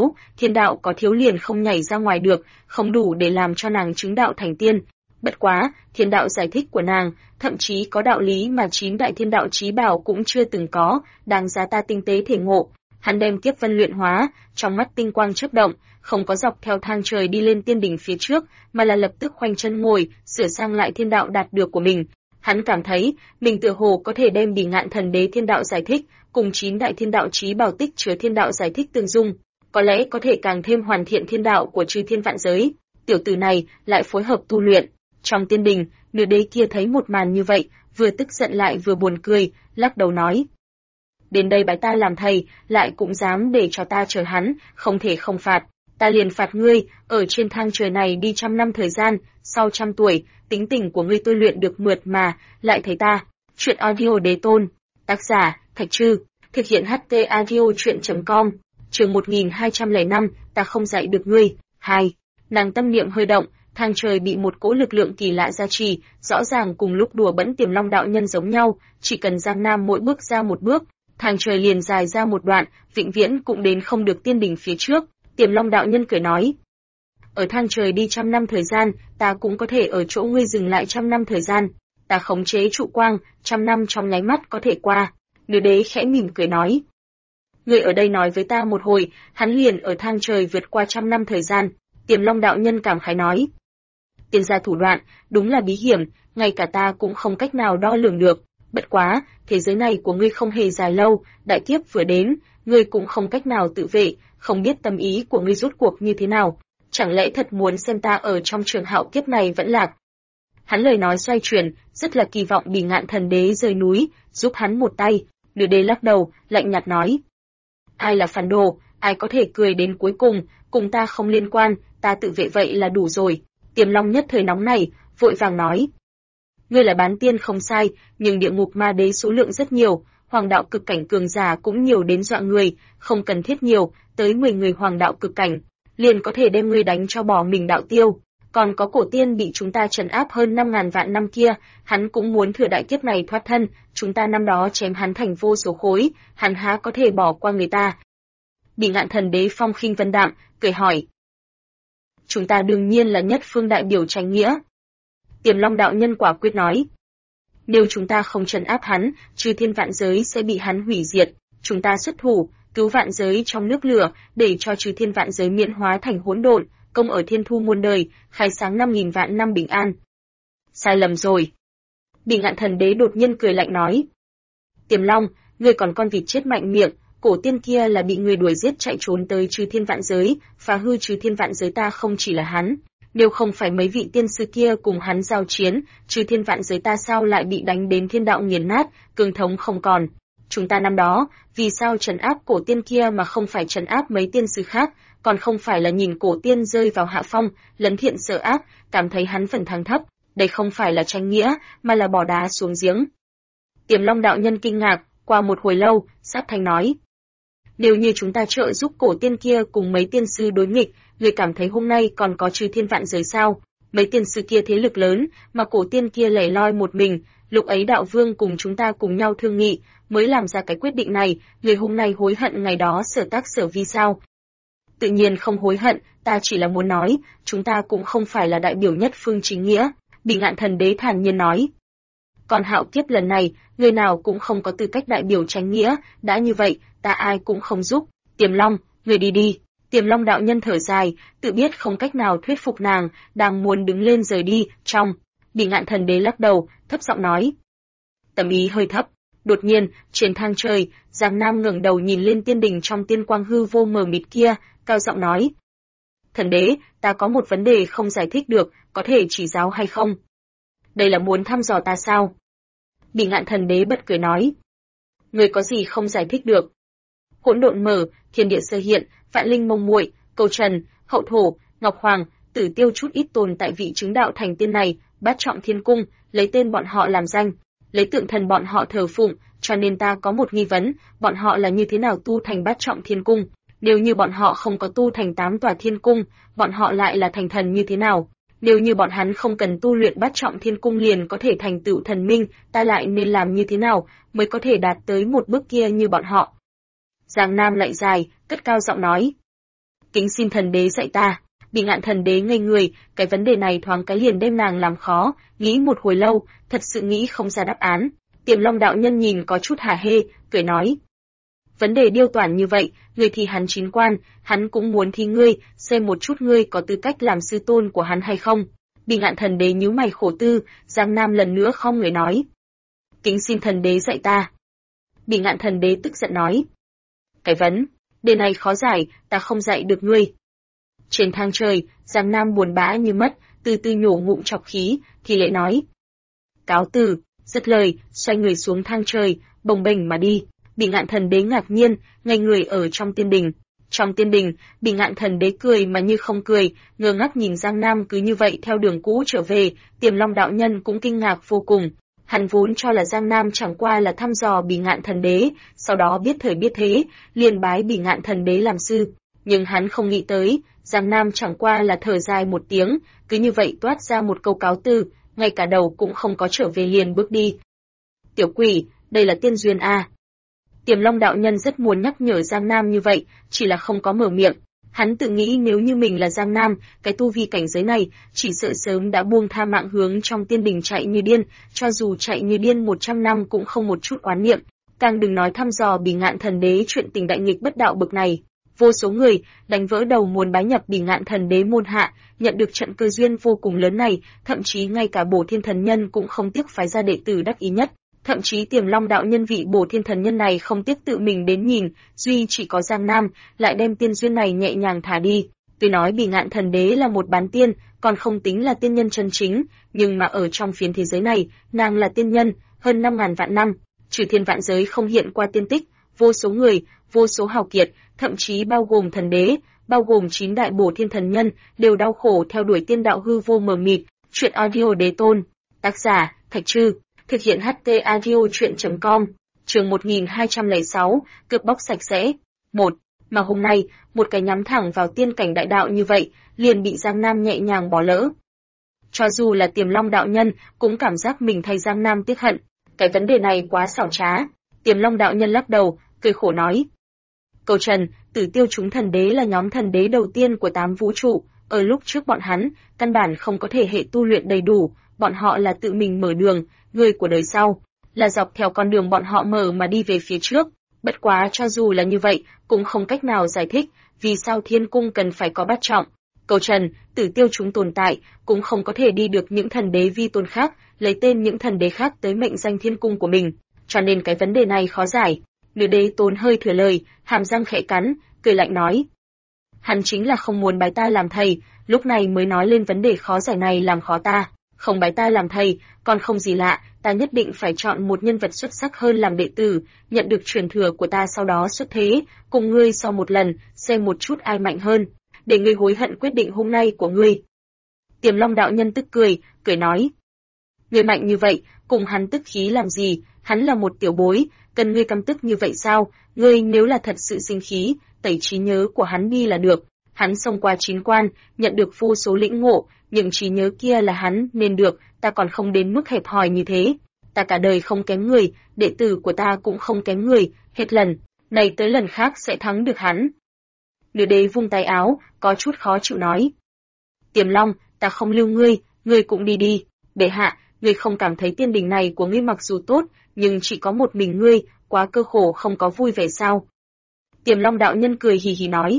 có thiếu liền không nhảy ra ngoài được, không đủ để làm cho nàng chứng đạo thành tiên. Bất quá, thiên đạo giải thích của nàng, thậm chí có đạo lý mà 9 đại thiên đạo chí bảo cũng chưa từng có, đáng giá ta tinh tế thể ngộ. Hắn đem kiếp vân luyện hóa, trong mắt tinh quang chớp động, không có dọc theo thang trời đi lên tiên đỉnh phía trước, mà là lập tức khoanh chân ngồi, sửa sang lại thiên đạo đạt được của mình. Hắn cảm thấy, mình tựa hồ có thể đem Bỉ Ngạn Thần Đế thiên đạo giải thích, cùng 9 đại thiên đạo chí bảo tích chứa thiên đạo giải thích tương dung, có lẽ có thể càng thêm hoàn thiện thiên đạo của chư thiên vạn giới. Tiểu tử này lại phối hợp tu luyện. Trong tiên đình, nửa đế kia thấy một màn như vậy, vừa tức giận lại vừa buồn cười, lắc đầu nói: đến đây bái ta làm thầy, lại cũng dám để cho ta chờ hắn, không thể không phạt. Ta liền phạt ngươi, ở trên thang trời này đi 100 năm thời gian, sau 100 tuổi, tính tình của ngươi tôi luyện được mượt mà, lại thấy ta. Chuyện audio đế tôn. Tác giả, Thạch Trư. Thực hiện HT audio chuyện.com. Chương 1205, ta không dạy được ngươi. 2. Nàng tâm niệm hơi động, thang trời bị một cỗ lực lượng kỳ lạ gia trì, rõ ràng cùng lúc đùa bỡn Tiềm Long đạo nhân giống nhau, chỉ cần Giang Nam mỗi bước ra một bước, thang trời liền dài ra một đoạn, vĩnh viễn cũng đến không được tiên đỉnh phía trước. Tiềm Long đạo nhân cười nói: ở thang trời đi 100 năm thời gian, ta cũng có thể ở chỗ ngươi dừng lại 100 năm thời gian. Ta khống chế trụ quang, 100 năm trong nháy mắt có thể qua. Nữ đế khẽ mỉm cười nói: ngươi ở đây nói với ta một hồi, hắn liền ở thang trời vượt qua 100 năm thời gian. Tiềm Long đạo nhân cảm khái nói: tiên gia thủ đoạn, đúng là bí hiểm, ngay cả ta cũng không cách nào đo lường được. Bất quá, thế giới này của ngươi không hề dài lâu, đại kiếp vừa đến, ngươi cũng không cách nào tự vệ, không biết tâm ý của ngươi rốt cuộc như thế nào. Chẳng lẽ thật muốn xem ta ở trong trường hạo kiếp này vẫn lạc? Hắn lời nói xoay chuyển, rất là kỳ vọng Bỉ Ngạn Thần Đế rời núi, giúp hắn một tay. Nữ đế lắc đầu, lạnh nhạt nói: ai là phản đồ, ai có thể cười đến cuối cùng ta không liên quan, ta tự vệ vậy là đủ rồi. Tiềm Long nhất thời nóng này, vội vàng nói: ngươi là bán tiên không sai, nhưng địa ngục ma đế số lượng rất nhiều, hoàng đạo cực cảnh cường giả cũng nhiều đến dọa người, không cần thiết nhiều, tới 10 người hoàng đạo cực cảnh, liền có thể đem ngươi đánh cho bỏ mình đạo tiêu. Còn có cổ tiên bị chúng ta trấn áp hơn 5.000 vạn năm kia, hắn cũng muốn thừa đại kiếp này thoát thân, chúng ta năm đó chém hắn thành vô số khối, hắn há có thể bỏ qua người ta. Bỉ Ngạn Thần Đế phong khinh vân đạm, cười hỏi: chúng ta đương nhiên là nhất phương đại biểu tranh nghĩa. Tiềm Long đạo nhân quả quyết nói: nếu chúng ta không trấn áp hắn, chư thiên vạn giới sẽ bị hắn hủy diệt, chúng ta xuất thủ, cứu vạn giới trong nước lửa, để cho chư thiên vạn giới miễn hóa thành hỗn độn, công ở thiên thu muôn đời, khai sáng 5.000 vạn năm bình an. Sai lầm rồi. Bỉ Ngạn Thần Đế đột nhiên cười lạnh nói: Tiềm Long, ngươi còn con vịt chết mạnh miệng, cổ tiên kia là bị người đuổi giết chạy trốn tới chư thiên vạn giới, phá hư chư thiên vạn giới ta không chỉ là hắn. Nếu không phải mấy vị tiên sư kia cùng hắn giao chiến, chư thiên vạn giới ta sao lại bị đánh đến thiên đạo nghiền nát, cương thống không còn. Chúng ta năm đó, vì sao trấn áp cổ tiên kia mà không phải trấn áp mấy tiên sư khác, còn không phải là nhìn cổ tiên rơi vào hạ phong, lấn thiện sợ ác, cảm thấy hắn phần thắng thấp, đây không phải là tranh nghĩa, mà là bỏ đá xuống giếng. Tiềm Long đạo nhân kinh ngạc, qua một hồi lâu, sát thanh nói: nếu như chúng ta trợ giúp cổ tiên kia cùng mấy tiên sư đối nghịch, người cảm thấy hôm nay còn có chư thiên vạn giới sao? Mấy tiên sư kia thế lực lớn, mà cổ tiên kia lẻ loi một mình, lúc ấy đạo vương cùng chúng ta cùng nhau thương nghị, mới làm ra cái quyết định này, người hôm nay hối hận ngày đó sở tác sở vi sao? Tự nhiên không hối hận, ta chỉ là muốn nói, chúng ta cũng không phải là đại biểu nhất phương chính nghĩa. Bỉ Ngạn Thần Đế thản nhiên nói: còn hạo kiếp lần này, người nào cũng không có tư cách đại biểu chánh nghĩa, đã như vậy, ta ai cũng không giúp. Tiềm Long, người đi đi. Tiềm Long đạo nhân thở dài, tự biết không cách nào thuyết phục nàng, đang muốn đứng lên rời đi, Bỉ Ngạn Thần Đế lắc đầu, thấp giọng nói: tâm ý hơi thấp. Đột nhiên, trên thang trời, Giang Nam ngẩng đầu nhìn lên tiên đình trong tiên quang hư vô mờ mịt kia, cao giọng nói: Thần Đế, ta có một vấn đề không giải thích được, có thể chỉ giáo hay không? Đây là muốn thăm dò ta sao? Bỉ Ngạn Thần Đế bật cười nói: người có gì không giải thích được? Hỗn độn mở, thiên địa sơ hiện, vạn linh mông muội, Câu Trần, Hậu Thổ, Ngọc Hoàng, Tử Tiêu chút ít tồn tại vị chứng đạo thành tiên này, bát trọng thiên cung, lấy tên bọn họ làm danh, lấy tượng thần bọn họ thờ phụng, cho nên ta có một nghi vấn, bọn họ là như thế nào tu thành bát trọng thiên cung? Nếu như bọn họ không có tu thành 8 tòa thiên cung, bọn họ lại là thành thần như thế nào? Nếu như bọn hắn không cần tu luyện bát trọng thiên cung liền có thể thành tựu thần minh, ta lại nên làm như thế nào mới có thể đạt tới một bước kia như bọn họ? Giang Nam lại dài, cất cao giọng nói. Kính xin thần đế dạy ta. Bị Ngạn thần đế ngây người, cái vấn đề này thoáng cái liền đem nàng làm khó, nghĩ một hồi lâu, thật sự nghĩ không ra đáp án. Tiềm Long đạo nhân nhìn có chút hả hê, cười nói. Vấn đề điêu toản như vậy, người thì hắn chín quan, hắn cũng muốn thi ngươi, xem một chút ngươi có tư cách làm sư tôn của hắn hay không. Bị Ngạn thần đế nhíu mày khổ tư, Giang Nam lần nữa không người nói. Kính xin thần đế dạy ta. Bị Ngạn thần đế tức giận nói. Cái vấn đề này khó giải, ta không dạy được ngươi. Trên thang trời, Giang Nam buồn bã như mất, từ từ nhổ ngụm trọc khí, thì lễ nói. Cáo từ, dứt lời, xoay người xuống thang trời, bồng bềnh mà đi. Bị Ngạn thần đế ngạc nhiên, ngây người ở trong tiên đình. Trong tiên đình, Bị Ngạn thần đế cười mà như không cười, ngơ ngác nhìn Giang Nam cứ như vậy theo đường cũ trở về. Tiềm Long đạo nhân cũng kinh ngạc vô cùng. Hắn vốn cho là Giang Nam chẳng qua là thăm dò Bị Ngạn thần đế, sau đó biết thời biết thế, liền bái Bị Ngạn thần đế làm sư. Nhưng hắn không nghĩ tới, Giang Nam chẳng qua là thở dài một tiếng, cứ như vậy toát ra một câu cáo từ, ngay cả đầu cũng không có trở về liền bước đi. Tiểu quỷ, đây là tiên duyên à? Tiềm Long đạo nhân rất muốn nhắc nhở Giang Nam như vậy, chỉ là không có mở miệng. Hắn tự nghĩ nếu như mình là Giang Nam, cái tu vi cảnh giới này, chỉ sợ sớm đã buông tha mạng hướng trong tiên đình chạy như điên, cho dù chạy như điên 100 năm cũng không một chút oán niệm, càng đừng nói thăm dò Bỉ Ngạn thần đế chuyện tình đại nghịch bất đạo bực này. Vô số người đánh vỡ đầu muốn bái nhập Bỉ Ngạn thần đế môn hạ, nhận được trận cơ duyên vô cùng lớn này, thậm chí ngay cả Bổ Thiên thần nhân cũng không tiếc phái ra đệ tử đắc ý nhất. Thậm chí Tiềm Long đạo nhân vị Bổ Thiên thần nhân này không tiếc tự mình đến nhìn, duy chỉ có Giang Nam lại đem tiên duyên này nhẹ nhàng thả đi. Tuy nói Bỉ Ngạn thần đế là một bán tiên, còn không tính là tiên nhân chân chính, nhưng mà ở trong phiến thế giới này, nàng là tiên nhân, hơn 5.000 vạn năm, trừ thiên vạn giới không hiện qua tiên tích, vô số người, vô số hào kiệt, thậm chí bao gồm thần đế, bao gồm 9 đại Bổ Thiên thần nhân, đều đau khổ theo đuổi tiên đạo hư vô mờ mịt. Chuyện audio đế tôn, tác giả Thạch Trư, thực hiện HT audio truyện.com, chương 1206, cướp bóc sạch sẽ. 1. Mà hôm nay, một cái nhắm thẳng vào tiên cảnh đại đạo như vậy, liền bị Giang Nam nhẹ nhàng bỏ lỡ. Cho dù là Tiềm Long đạo nhân, cũng cảm giác mình thay Giang Nam tiếc hận. Cái vấn đề này quá xảo trá. Tiềm Long đạo nhân lắc đầu, cười khổ nói. Cầu Trần, Tử Tiêu chúng thần đế là nhóm thần đế đầu tiên của 8 vũ trụ, ở lúc trước bọn hắn, căn bản không có thể hệ tu luyện đầy đủ, bọn họ là tự mình mở đường, người của đời sau, là dọc theo con đường bọn họ mở mà đi về phía trước. Bất quá cho dù là như vậy, cũng không cách nào giải thích, vì sao thiên cung cần phải có bát trọng. Cầu Trần, Tử Tiêu chúng tồn tại, cũng không có thể đi được những thần đế vi tôn khác, lấy tên những thần đế khác tới mệnh danh thiên cung của mình, cho nên cái vấn đề này khó giải. Nữ đế tốn hơi thừa lời, hàm răng khẽ cắn, cười lạnh nói. Hắn chính là không muốn bái ta làm thầy, lúc này mới nói lên vấn đề khó giải này làm khó ta. Không bái ta làm thầy, còn không gì lạ, ta nhất định phải chọn một nhân vật xuất sắc hơn làm đệ tử, nhận được truyền thừa của ta sau đó xuất thế, cùng ngươi so một lần, xem một chút ai mạnh hơn, để ngươi hối hận quyết định hôm nay của ngươi. Tiềm Long đạo nhân tức cười, cười nói. Ngươi mạnh như vậy, cùng hắn tức khí làm gì, hắn là một tiểu bối, cần ngươi căm tức như vậy sao, ngươi nếu là thật sự sinh khí, tẩy trí nhớ của hắn đi là được. Hắn xông qua 9 quan, nhận được vô số lĩnh ngộ, nhưng trí nhớ kia là hắn nên được, ta còn không đến mức hẹp hòi như thế. Ta cả đời không kém người, đệ tử của ta cũng không kém người, hết lần này tới lần khác sẽ thắng được hắn. Nữ đế vung tay áo, có chút khó chịu nói. Tiềm Long, ta không lưu ngươi, ngươi cũng đi đi. Bệ hạ, ngươi không cảm thấy tiên đình này của ngươi mặc dù tốt, nhưng chỉ có một mình ngươi, quá cơ khổ không có vui vẻ sao? Tiềm Long đạo nhân cười hì hì nói.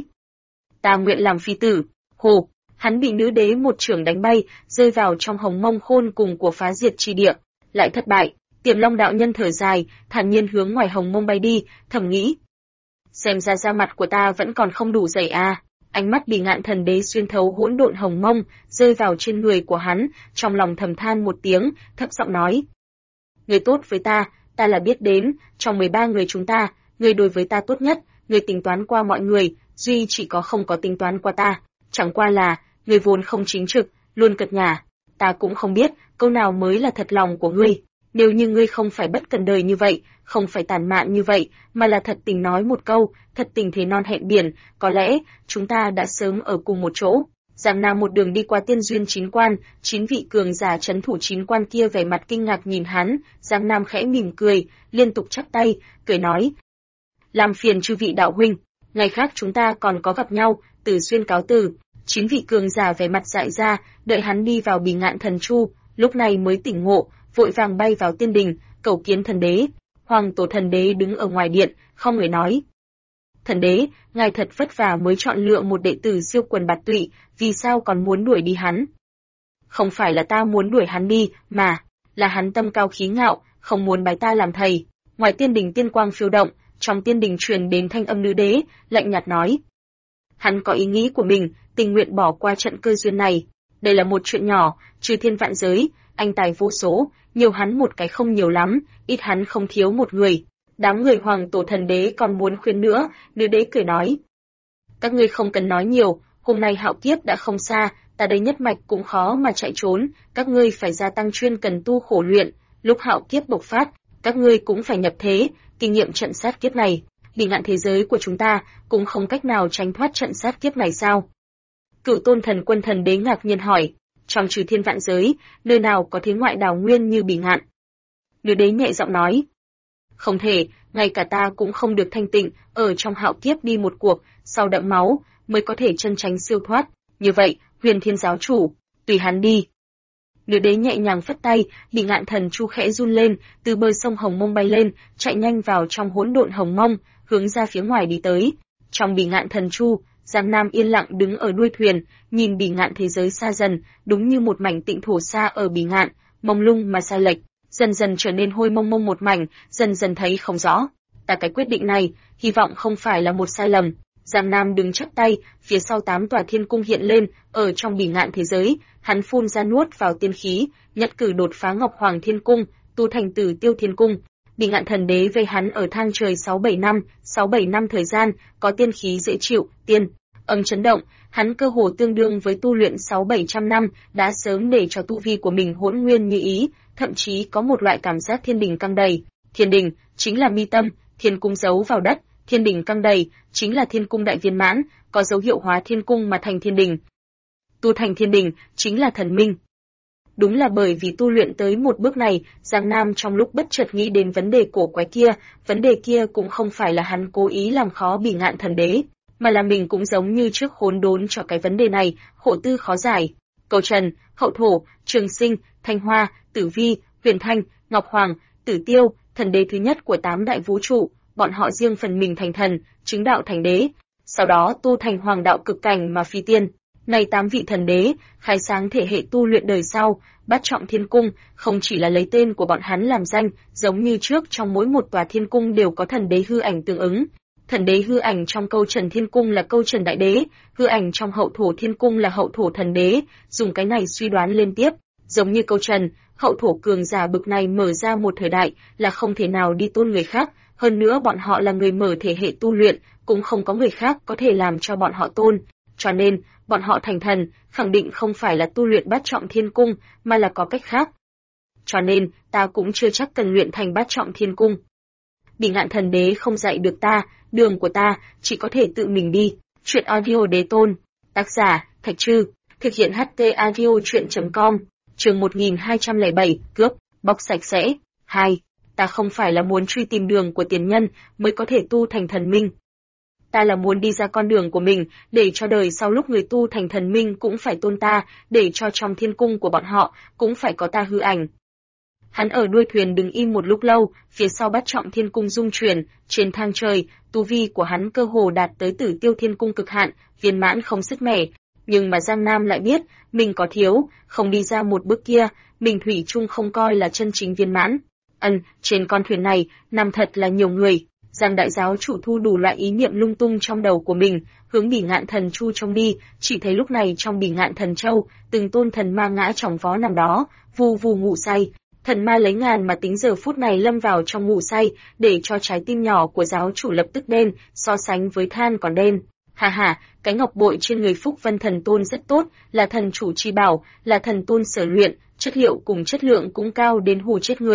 Ta nguyện làm phi tử. Hồ, hắn bị nữ đế một chưởng đánh bay, rơi vào trong hồng mông khôn cùng của phá diệt chi địa, lại thất bại. Tiềm Long đạo nhân thở dài, thản nhiên hướng ngoài hồng mông bay đi, thầm nghĩ. Xem ra da mặt của ta vẫn còn không đủ dày à. Ánh mắt Bỉ Ngạn thần đế xuyên thấu hỗn độn hồng mông, rơi vào trên người của hắn, trong lòng thầm than một tiếng, thấp giọng nói. Người tốt với ta là biết đến, trong 13 người chúng ta, người đối với ta tốt nhất, người tính toán qua mọi người, duy chỉ có không có tính toán qua ta, chẳng qua là, người vốn không chính trực, luôn cật nhả, ta cũng không biết, câu nào mới là thật lòng của ngươi, Nếu như ngươi không phải bất cần đời như vậy, không phải tàn mạn như vậy, mà là thật tình nói một câu, thật tình thế non hẹn biển, có lẽ chúng ta đã sớm ở cùng một chỗ. Giang Nam một đường đi qua tiên duyên 9 quan, 9 vị cường giả trấn thủ 9 quan kia vẻ mặt kinh ngạc nhìn hắn, Giang Nam khẽ mỉm cười, liên tục chắp tay, cười nói: "Làm phiền chư vị đạo huynh, ngày khác chúng ta còn có gặp nhau." Từ Xuyên cáo từ. 9 vị cường giả vẻ mặt dại ra, đợi hắn đi vào Bỉ Ngạn Thần Chu, lúc này mới tỉnh ngộ, vội vàng bay vào tiên đình, cầu kiến thần đế. Hoàng tổ thần đế đứng ở ngoài điện, không người nói: "Thần đế, ngài thật vất vả mới chọn lựa một đệ tử siêu quần bạt tụy, vì sao còn muốn đuổi đi hắn?" "Không phải là ta muốn đuổi hắn đi, mà là hắn tâm cao khí ngạo, không muốn bái ta làm thầy." Ngoài tiên đình tiên quang phiêu động, trong tiên đình truyền đến thanh âm nữ đế, lạnh nhạt nói: "Hắn có ý nghĩ của mình, tình nguyện bỏ qua trận cơ duyên này. Đây là một chuyện nhỏ, trừ thiên vạn giới, anh tài vô số, nhiều hắn một cái không nhiều lắm, ít hắn không thiếu một người." Đám người hoàng tổ thần đế còn muốn khuyên nữa, nữ đế cười nói: "Các ngươi không cần nói nhiều, hôm nay hạo kiếp đã không xa, ta đây nhất mạch cũng khó mà chạy trốn, các ngươi phải gia tăng chuyên cần tu khổ luyện, lúc hạo kiếp bộc phát, các ngươi cũng phải nhập thế, kinh nghiệm trận sát kiếp này. Bỉ Ngạn thế giới của chúng ta cũng không cách nào tránh thoát trận sát kiếp này sao?" Cửu Tôn Thần Quân thần đế ngạc nhiên hỏi: "Trong trừ thiên vạn giới, nơi nào có thế ngoại đảo nguyên như Bỉ Ngạn?" Nữ đế nhẹ giọng nói: "Không thể, ngay cả ta cũng không được thanh tịnh, ở trong hạo kiếp đi một cuộc, sau đẫm máu, mới có thể chân tránh siêu thoát. Như vậy, Huyền Thiên giáo chủ, tùy hắn đi." Nữ đế nhẹ nhàng phất tay, Bỉ Ngạn Thần Chu khẽ run lên, từ bờ sông Hồng Mông bay lên, chạy nhanh vào trong hỗn độn Hồng Mông, hướng ra phía ngoài đi tới. Trong Bỉ Ngạn Thần Chu, Giang Nam yên lặng đứng ở đuôi thuyền, nhìn Bỉ Ngạn thế giới xa dần, đúng như một mảnh tịnh thổ xa ở Bỉ Ngạn, mông lung mà sai lệch, dần dần trở nên hôi mông mông một mảnh, dần dần thấy không rõ. Ta cái quyết định này, hy vọng không phải là một sai lầm. Giang Nam đứng chắp tay, phía sau 8 tòa thiên cung hiện lên, ở trong Bỉ Ngạn thế giới, hắn phun ra nuốt vào tiên khí, nhất cử đột phá Ngọc Hoàng Thiên Cung, tu thành Tử Tiêu Thiên Cung. Bỉ Ngạn thần đế về hắn ở thang trời 6-7 năm thời gian, có tiên khí dễ chịu, tiên âm chấn động, hắn cơ hồ tương đương với tu luyện 6-700 năm, đã sớm để cho tu vi của mình hỗn nguyên như ý, thậm chí có một loại cảm giác thiên đình căng đầy. Thiên đình chính là mi tâm, thiên cung giấu vào đất, thiên đình căng đầy chính là thiên cung đại viên mãn, có dấu hiệu hóa thiên cung mà thành thiên đình. Tu thành thiên đình chính là thần minh. Đúng là bởi vì tu luyện tới một bước này, Giang Nam trong lúc bất chợt nghĩ đến vấn đề cổ quái kia, vấn đề kia cũng không phải là hắn cố ý làm khó Bỉ Ngạn thần đế, mà là mình cũng giống như trước khốn đốn cho cái vấn đề này, khổ tư khó giải. Cầu Trần, Hậu Thổ, Trường Sinh, Thanh Hoa, Tử Vi, Huyền Thanh, Ngọc Hoàng, Tử Tiêu, thần đế thứ nhất của 8 đại vũ trụ, bọn họ riêng phần mình thành thần, chứng đạo thành đế, sau đó tu thành hoàng đạo cực cảnh mà phi tiên. Này 8 vị thần đế, khai sáng thể hệ tu luyện đời sau, Bát Trọng Thiên Cung, không chỉ là lấy tên của bọn hắn làm danh, giống như trước trong mỗi một tòa thiên cung đều có thần đế hư ảnh tương ứng. Thần đế hư ảnh trong Câu Trần Thiên Cung là Câu Trần Đại Đế, hư ảnh trong Hậu Thổ Thiên Cung là Hậu Thổ Thần Đế, dùng cái này suy đoán liên tiếp, giống như Câu Trần, Hậu Thổ cường giả bực này mở ra một thời đại, là không thể nào đi tôn người khác, hơn nữa bọn họ là người mở thể hệ tu luyện, cũng không có người khác có thể làm cho bọn họ tôn. Cho nên, bọn họ thành thần, khẳng định không phải là tu luyện Bát Trọng Thiên Cung, mà là có cách khác. Cho nên, ta cũng chưa chắc cần luyện thành Bát Trọng Thiên Cung. Bỉ Ngạn thần đế không dạy được ta, đường của ta chỉ có thể tự mình đi. Truyện audio đế tôn, tác giả Thạch Trư, thực hiện HT audio truyện.com, chương 1207, cướp, bóc sạch sẽ. 2. Ta không phải là muốn truy tìm đường của tiền nhân mới có thể tu thành thần minh. Ta là muốn đi ra con đường của mình, để cho đời sau lúc người tu thành thần minh cũng phải tôn ta, để cho trong thiên cung của bọn họ cũng phải có ta hư ảnh. Hắn ở đuôi thuyền đứng im một lúc lâu, phía sau Bát Trọng Thiên Cung rung chuyển, trên thang trời, tu vi của hắn cơ hồ đạt tới Tử Tiêu Thiên Cung cực hạn, viên mãn không sứt mẻ. Nhưng mà Giang Nam lại biết, mình có thiếu, không đi ra một bước kia, mình thủy chung không coi là chân chính viên mãn. Trên con thuyền này, nằm thật là nhiều người. Giang đại giáo chủ thu đủ loại ý niệm lung tung trong đầu của mình, hướng Bỉ Ngạn Thần Chu trông đi, chỉ thấy lúc này trong Bỉ Ngạn Thần Châu, từng tôn thần ma ngã chỏng vó nằm đó, vù vù ngủ say. Thần ma lấy ngàn mà tính giờ phút này lâm vào trong ngủ say, để cho trái tim nhỏ của giáo chủ lập tức đen, so sánh với than còn đen. Ha, cái ngọc bội trên người Phúc Vân Thần Tôn rất tốt, là thần chủ chi bảo, là thần tôn sở luyện, chất liệu cùng chất lượng cũng cao đến hù chết người.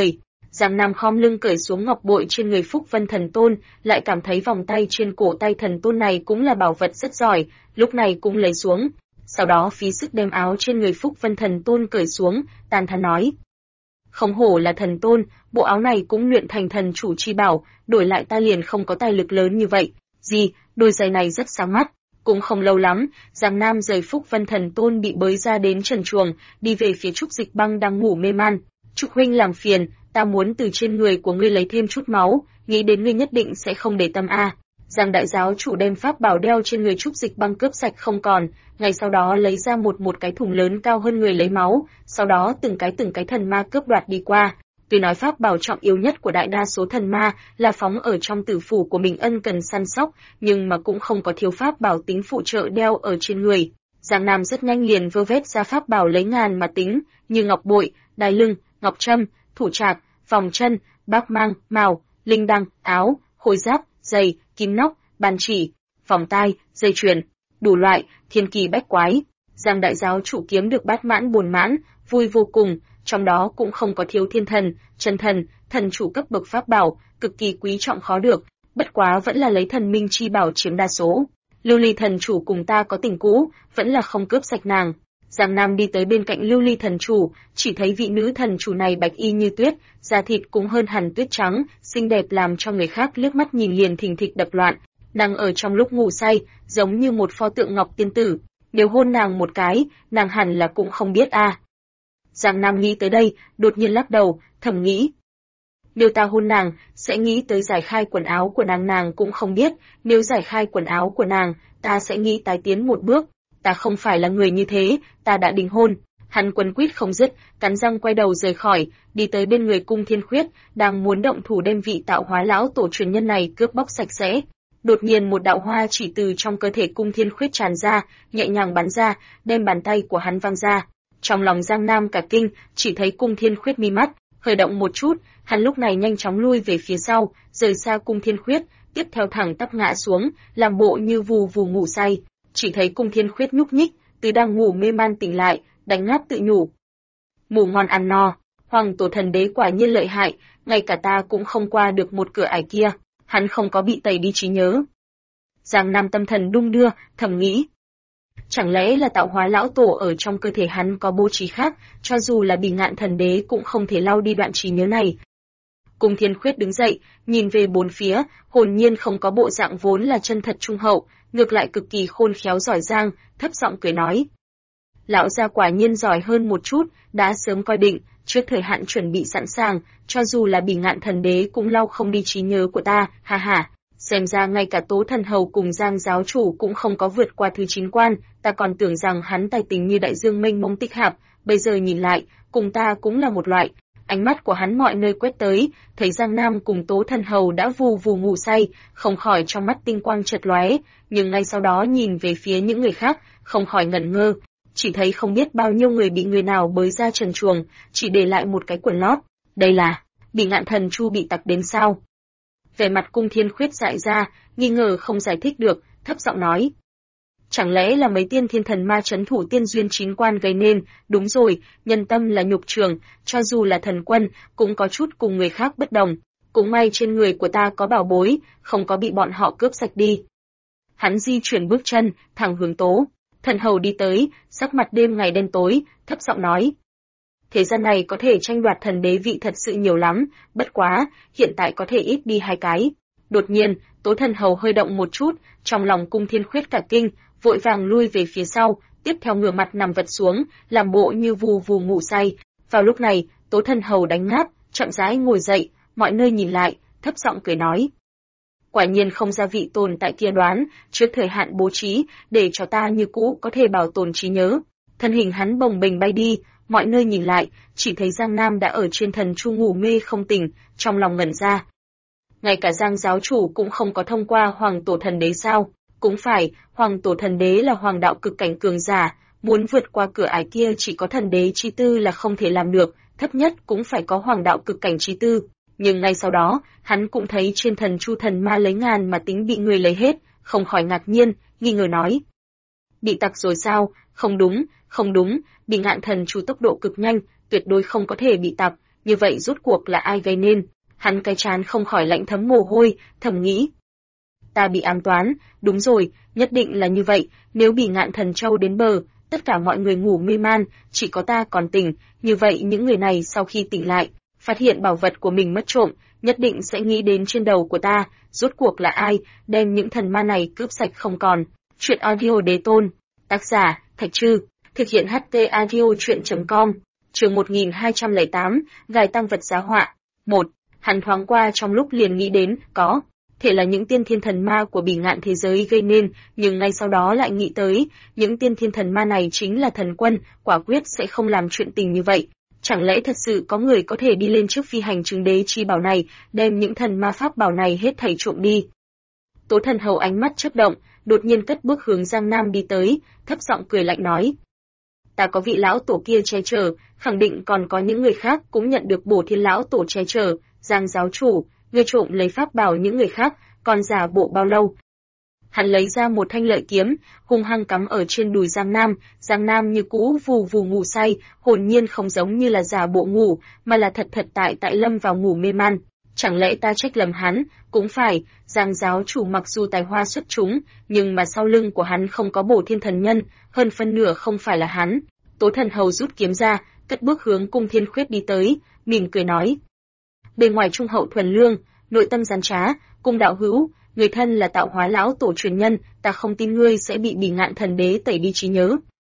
Giang Nam khom lưng cởi xuống ngọc bội trên người Phúc Vân Thần Tôn, lại cảm thấy vòng tay trên cổ tay thần tôn này cũng là bảo vật rất giỏi, lúc này cũng lấy xuống. Sau đó phí sức đem áo trên người Phúc Vân Thần Tôn cởi xuống, tàn thán nói: không hổ là thần tôn, bộ áo này cũng luyện thành thần chủ chi bảo, đổi lại ta liền không có tài lực lớn như vậy. Gì, đôi giày này rất sáng mắt. Cũng không lâu lắm, Giang Nam rời Phúc Vân Thần Tôn bị bới ra đến trần chuồng, đi về phía Trúc Dịch Băng đang ngủ mê man. Trúc huynh làm phiền, ta muốn từ trên người của ngươi lấy thêm chút máu, nghĩ đến ngươi nhất định sẽ không để tâm a. Giang đại giáo chủ đem pháp bảo đeo trên người Trúc Dịch Băng cướp sạch không còn, ngay sau đó lấy ra một cái thùng lớn cao hơn người lấy máu, sau đó từng cái thần ma cướp đoạt đi qua. Tuy nói pháp bảo trọng yếu nhất của đại đa số thần ma là phóng ở trong tử phủ của mình ân cần săn sóc, nhưng mà cũng không có thiếu pháp bảo tính phụ trợ đeo ở trên người. Giang Nam rất nhanh liền vơ vét ra pháp bảo lấy ngàn mà tính, như ngọc bội, đai lưng, ngọc trâm, thủ trạc, vòng chân, bác mang, mào, linh đăng, áo, khôi giáp, giày, kim nóc, bàn chỉ, vòng tai, dây chuyền, đủ loại, thiên kỳ bách quái. Giang đại giáo chủ kiếm được bát mãn buồn mãn, vui vô cùng, trong đó cũng không có thiếu thiên thần, chân thần, thần chủ cấp bậc pháp bảo, cực kỳ quý trọng khó được, bất quá vẫn là lấy thần minh chi bảo chiếm đa số. Lưu Ly thần chủ cùng ta có tình cũ, vẫn là không cướp sạch nàng. Giang Nam đi tới bên cạnh Lưu Ly thần chủ, chỉ thấy vị nữ thần chủ này bạch y như tuyết, da thịt cũng hơn hẳn tuyết trắng, xinh đẹp làm cho người khác liếc mắt nhìn liền thình thịch đập loạn. Nàng ở trong lúc ngủ say, giống như một pho tượng ngọc tiên tử, nếu hôn nàng một cái, nàng hẳn là cũng không biết a. Giang Nam nghĩ tới đây, đột nhiên lắc đầu, thầm nghĩ: nếu ta hôn nàng, sẽ nghĩ tới giải khai quần áo của nàng cũng không biết, nếu giải khai quần áo của nàng, ta sẽ nghĩ tái tiến một bước. Ta không phải là người như thế, ta đã đính hôn. Hắn quấn quýt không dứt, cắn răng quay đầu rời khỏi, đi tới bên người Cung Thiên Khuyết, đang muốn động thủ đem vị tạo hóa lão tổ truyền nhân này cướp bóc sạch sẽ. Đột nhiên một đạo hoa chỉ từ trong cơ thể Cung Thiên Khuyết tràn ra, nhẹ nhàng bắn ra, đem bàn tay của hắn văng ra. Trong lòng Giang Nam cả kinh, chỉ thấy Cung Thiên Khuyết mi mắt hơi động một chút, hắn lúc này nhanh chóng lui về phía sau, rời xa Cung Thiên Khuyết, tiếp theo thẳng tắp ngã xuống, làm bộ như vù vù ngủ say. Chỉ thấy Cung Thiên Khuyết nhúc nhích, từ đang ngủ mê man tỉnh lại, đánh ngáp tự nhủ: ngủ ngon ăn no, Hoàng tổ thần đế quả nhiên lợi hại, ngay cả ta cũng không qua được một cửa ải kia, hắn không có bị tẩy đi trí nhớ. Giang Nam tâm thần đung đưa, thầm nghĩ: chẳng lẽ là tạo hóa lão tổ ở trong cơ thể hắn có bố trí khác, cho dù là Bỉ Ngạn thần đế cũng không thể lau đi đoạn trí nhớ này. Cung Thiên Khuyết đứng dậy, nhìn về bốn phía, hồn nhiên không có bộ dạng vốn là chân thật trung hậu, ngược lại cực kỳ khôn khéo giỏi giang, thấp giọng cười nói: lão gia quả nhiên giỏi hơn một chút, đã sớm coi định, trước thời hạn chuẩn bị sẵn sàng, cho dù là Bỉ Ngạn thần đế cũng lau không đi trí nhớ của ta, ha ha. Xem ra ngay cả Tố thần hầu cùng Giang giáo chủ cũng không có vượt qua thứ 9 quan, ta còn tưởng rằng hắn tài tình như đại dương mênh mông tích hạp, bây giờ nhìn lại, cùng ta cũng là một loại. Ánh mắt của hắn mọi nơi quét tới, thấy Giang Nam cùng Tố thần hầu đã vù vù ngủ say, không khỏi trong mắt tinh quang chợt lóe, nhưng ngay sau đó nhìn về phía những người khác, không khỏi ngẩn ngơ, chỉ thấy không biết bao nhiêu người bị người nào bới ra trần chuồng, chỉ để lại một cái quần lót. Đây là Bỉ Ngạn thần chu bị tặc đến sao? Vẻ mặt Cung Thiên Khuyết dại ra, nghi ngờ không giải thích được, thấp giọng nói: chẳng lẽ là mấy tiên thiên thần ma trấn thủ tiên duyên 9 quan gây nên? Đúng rồi, nhân tâm là nhục trường, cho dù là thần quân, cũng có chút cùng người khác bất đồng. Cũng may trên người của ta có bảo bối, không có bị bọn họ cướp sạch đi. Hắn di chuyển bước chân, thẳng hướng Tố thần hầu đi tới, sắc mặt đêm ngày đen tối, thấp giọng nói: thế gian này có thể tranh đoạt thần đế vị thật sự nhiều lắm, bất quá, hiện tại có thể ít đi 2 cái. Đột nhiên, Tố thần hầu hơi động một chút, trong lòng Cung Thiên Khuyết cả kinh, vội vàng lui về phía sau, tiếp theo ngửa mặt nằm vật xuống, làm bộ như vù vù ngủ say. Vào lúc này, Tố thần hầu đánh ngáp, chậm rãi ngồi dậy, mọi nơi nhìn lại, thấp giọng cười nói: quả nhiên không ra vị tồn tại kia đoán, trước thời hạn bố trí, để cho ta như cũ có thể bảo tồn trí nhớ. Thân hình hắn bồng bềnh bay đi, mọi nơi nhìn lại, chỉ thấy Giang Nam đã ở trên thần chu ngủ mê không tỉnh, trong lòng ngẩn ra. Ngay cả Giang giáo chủ cũng không có thông qua Hoàng tổ thần đế sao? Cũng phải, Hoàng tổ thần đế là hoàng đạo cực cảnh cường giả, muốn vượt qua cửa ải kia chỉ có thần đế chi tư là không thể làm được, thấp nhất cũng phải có hoàng đạo cực cảnh chi tư. Nhưng ngay sau đó, hắn cũng thấy trên thần chu thần ma lấy ngàn mà tính bị người lấy hết, không khỏi ngạc nhiên, nghi ngờ nói: bị tặc rồi sao? Không đúng, Bỉ Ngạn thần chu tốc độ cực nhanh, tuyệt đối không có thể bị tặc, như vậy rốt cuộc là ai gây nên? Hắn cái trán không khỏi lạnh thấm mồ hôi, thầm nghĩ. Ta bị ám toán, đúng rồi, nhất định là như vậy, nếu Bỉ Ngạn Thần Châu đến bờ, tất cả mọi người ngủ mê man, chỉ có ta còn tỉnh, như vậy những người này sau khi tỉnh lại, phát hiện bảo vật của mình mất trộm, nhất định sẽ nghĩ đến trên đầu của ta, rốt cuộc là ai, đem những thần ma này cướp sạch không còn. Chuyện audio đế tôn, tác giả, Thạch Trư, thực hiện HT audio chuyện.com, chương 1208, gài tăng vật giá họa. 1. Hắn thoáng qua trong lúc liền nghĩ đến, có thể là những tiên thiên thần ma của Bỉ Ngạn thế giới gây nên, nhưng ngay sau đó lại nghĩ tới, những tiên thiên thần ma này chính là thần quân, quả quyết sẽ không làm chuyện tình như vậy. Chẳng lẽ thật sự có người có thể đi lên trước phi hành chứng đế chi bảo này, đem những thần ma pháp bảo này hết thảy trộm đi? Tố Thần Hầu ánh mắt chớp động, đột nhiên cất bước hướng Giang Nam đi tới, thấp giọng cười lạnh nói: "Ta có vị lão tổ kia che chở, khẳng định còn có những người khác cũng nhận được Bổ Thiên lão tổ che chở. Giang giáo chủ, ngươi trộm lấy pháp bảo những người khác, còn giả bộ bao lâu?" Hắn lấy ra một thanh lợi kiếm, hung hăng cắm ở trên đùi Giang Nam như cũ vù vù ngủ say, hồn nhiên không giống như là giả bộ ngủ, mà là thật tại lâm vào ngủ mê man. Chẳng lẽ ta trách lầm hắn? Cũng phải, Giang giáo chủ mặc dù tài hoa xuất chúng, nhưng mà sau lưng của hắn không có Bổ Thiên thần nhân, hơn phân nửa không phải là hắn. Tố Thần Hầu rút kiếm ra, cất bước hướng Cung Thiên Khuyết đi tới, mỉm cười nói: "Bề ngoài trung hậu thuần lương, nội tâm gian trá, Cung đạo hữu, người thân là tạo hóa lão tổ truyền nhân, ta không tin ngươi sẽ bị Bỉ Ngạn thần đế tẩy đi trí nhớ."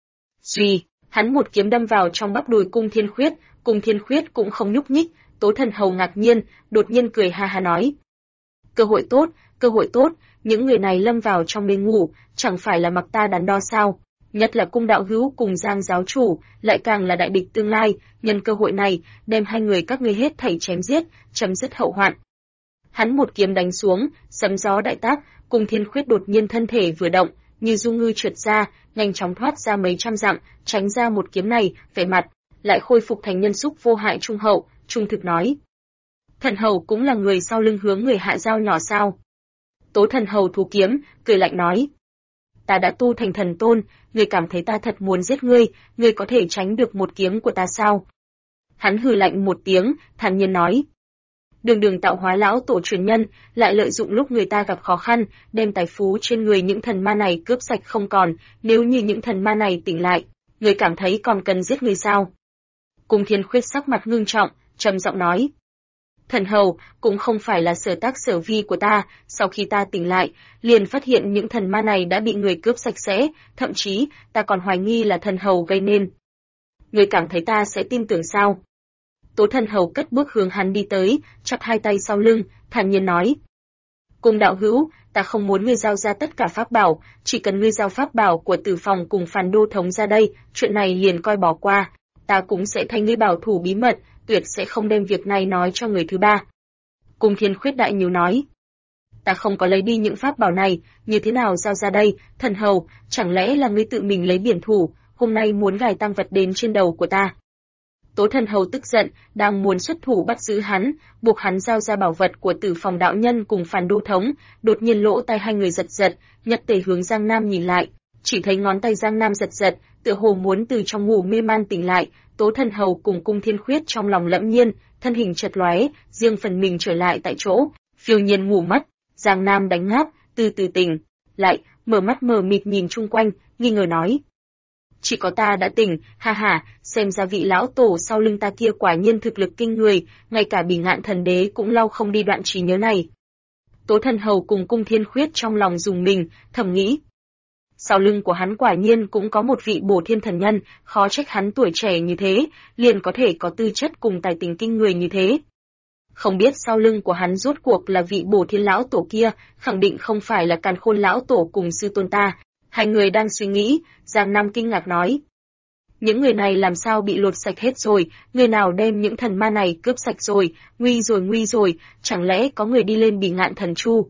Duy, hắn một kiếm đâm vào trong bắp đùi Cung Thiên Khuyết cũng không nhúc nhích. Tố Thần Hầu ngạc nhiên, đột nhiên cười ha ha nói: cơ hội tốt, những người này lâm vào trong mê ngủ, chẳng phải là mặc ta đắn đo sao? Nhất là Cung đạo hữu cùng Giang giáo chủ, lại càng là đại địch tương lai, nhân cơ hội này, đem hai người các ngươi hết thảy chém giết, chấm dứt hậu hoạn. Hắn một kiếm đánh xuống, sấm gió đại tác, Cung Thiên Khuyết đột nhiên thân thể vừa động, như du ngư trượt ra, nhanh chóng thoát ra mấy trăm dặm, tránh ra một kiếm này, vẻ mặt lại khôi phục thành nhân xúc vô hại trung hậu, trung thực nói: "Thần Hầu cũng là người sau lưng hướng người hạ dao nhỏ sao?" Tố Thần Hầu thu kiếm, cười lạnh nói: "Ta đã tu thành thần tôn, ngươi cảm thấy ta thật muốn giết ngươi, ngươi có thể tránh được một kiếm của ta sao?" Hắn hừ lạnh một tiếng, thản nhiên nói: "Đường tạo hóa lão tổ truyền nhân, lại lợi dụng lúc người ta gặp khó khăn, đem tài phú trên người những thần ma này cướp sạch không còn, nếu như những thần ma này tỉnh lại, ngươi cảm thấy còn cần giết người sao?" Cung Thiên Khuyết sắc mặt ngưng trọng, trầm giọng nói: "Thần Hầu, cũng không phải là sở tác sở vi của ta, sau khi ta tỉnh lại, liền phát hiện những thần ma này đã bị người cướp sạch sẽ, thậm chí, ta còn hoài nghi là thần Hầu gây nên. Ngươi cảm thấy ta sẽ tin tưởng sao?" Tố Thần Hầu cất bước hướng hắn đi tới, chắp hai tay sau lưng, thản nhiên nói: "Cung đạo hữu, ta không muốn ngươi giao ra tất cả pháp bảo, chỉ cần ngươi giao pháp bảo của Tử Phòng cùng Phàn Đô thống ra đây, chuyện này liền coi bỏ qua, ta cũng sẽ thay ngươi bảo thủ bí mật, tuyệt sẽ không đem việc này nói cho người thứ ba." Cung Thiên Khuyết đại nhíu nói: "Ta không có lấy đi những pháp bảo này, như thế nào giao ra đây? Thần Hầu, chẳng lẽ là ngươi tự mình lấy biển thủ, hôm nay muốn gài tăng vật đến trên đầu của ta?" Tố Thần Hầu tức giận, đang muốn xuất thủ bắt giữ hắn, buộc hắn giao ra bảo vật của Tử Phòng đạo nhân cùng Phàn Đô thống, đột nhiên lỗ tai hai người giật giật, nhất tề hướng Giang Nam nhìn lại, chỉ thấy ngón tay Giang Nam giật giật, tựa hồ muốn từ trong ngủ mê man tỉnh lại. Tố Thần Hầu cùng Cung Thiên Khuyết trong lòng lẫm nhiên, thân hình chợt lóe, riêng phần mình trở lại tại chỗ, phiêu nhiên ngủ mất. Giang Nam đánh ngáp, từ từ tỉnh lại, mở mắt mờ mịt nhìn chung quanh, nghi ngờ nói: "Chỉ có ta đã tỉnh, ha ha, xem ra vị lão tổ sau lưng ta kia quả nhiên thực lực kinh người, ngay cả Bỉ Ngạn thần đế cũng lau không đi đoạn trí nhớ này." Tố Thần Hầu cùng Cung Thiên Khuyết trong lòng rùng mình, thầm nghĩ: sau lưng của hắn quả nhiên cũng có một vị Bổ Thiên thần nhân, khó trách hắn tuổi trẻ như thế, liền có thể có tư chất cùng tài tình kinh người như thế. Không biết sau lưng của hắn rốt cuộc là vị Bổ Thiên lão tổ kia, khẳng định không phải là Càn Khôn lão tổ cùng sư tôn ta. Hai người đang suy nghĩ, Giang Nam kinh ngạc nói: "Những người này làm sao bị lột sạch hết rồi, người nào đem những thần ma này cướp sạch rồi, nguy rồi, chẳng lẽ có người đi lên Bỉ Ngạn thần chu?"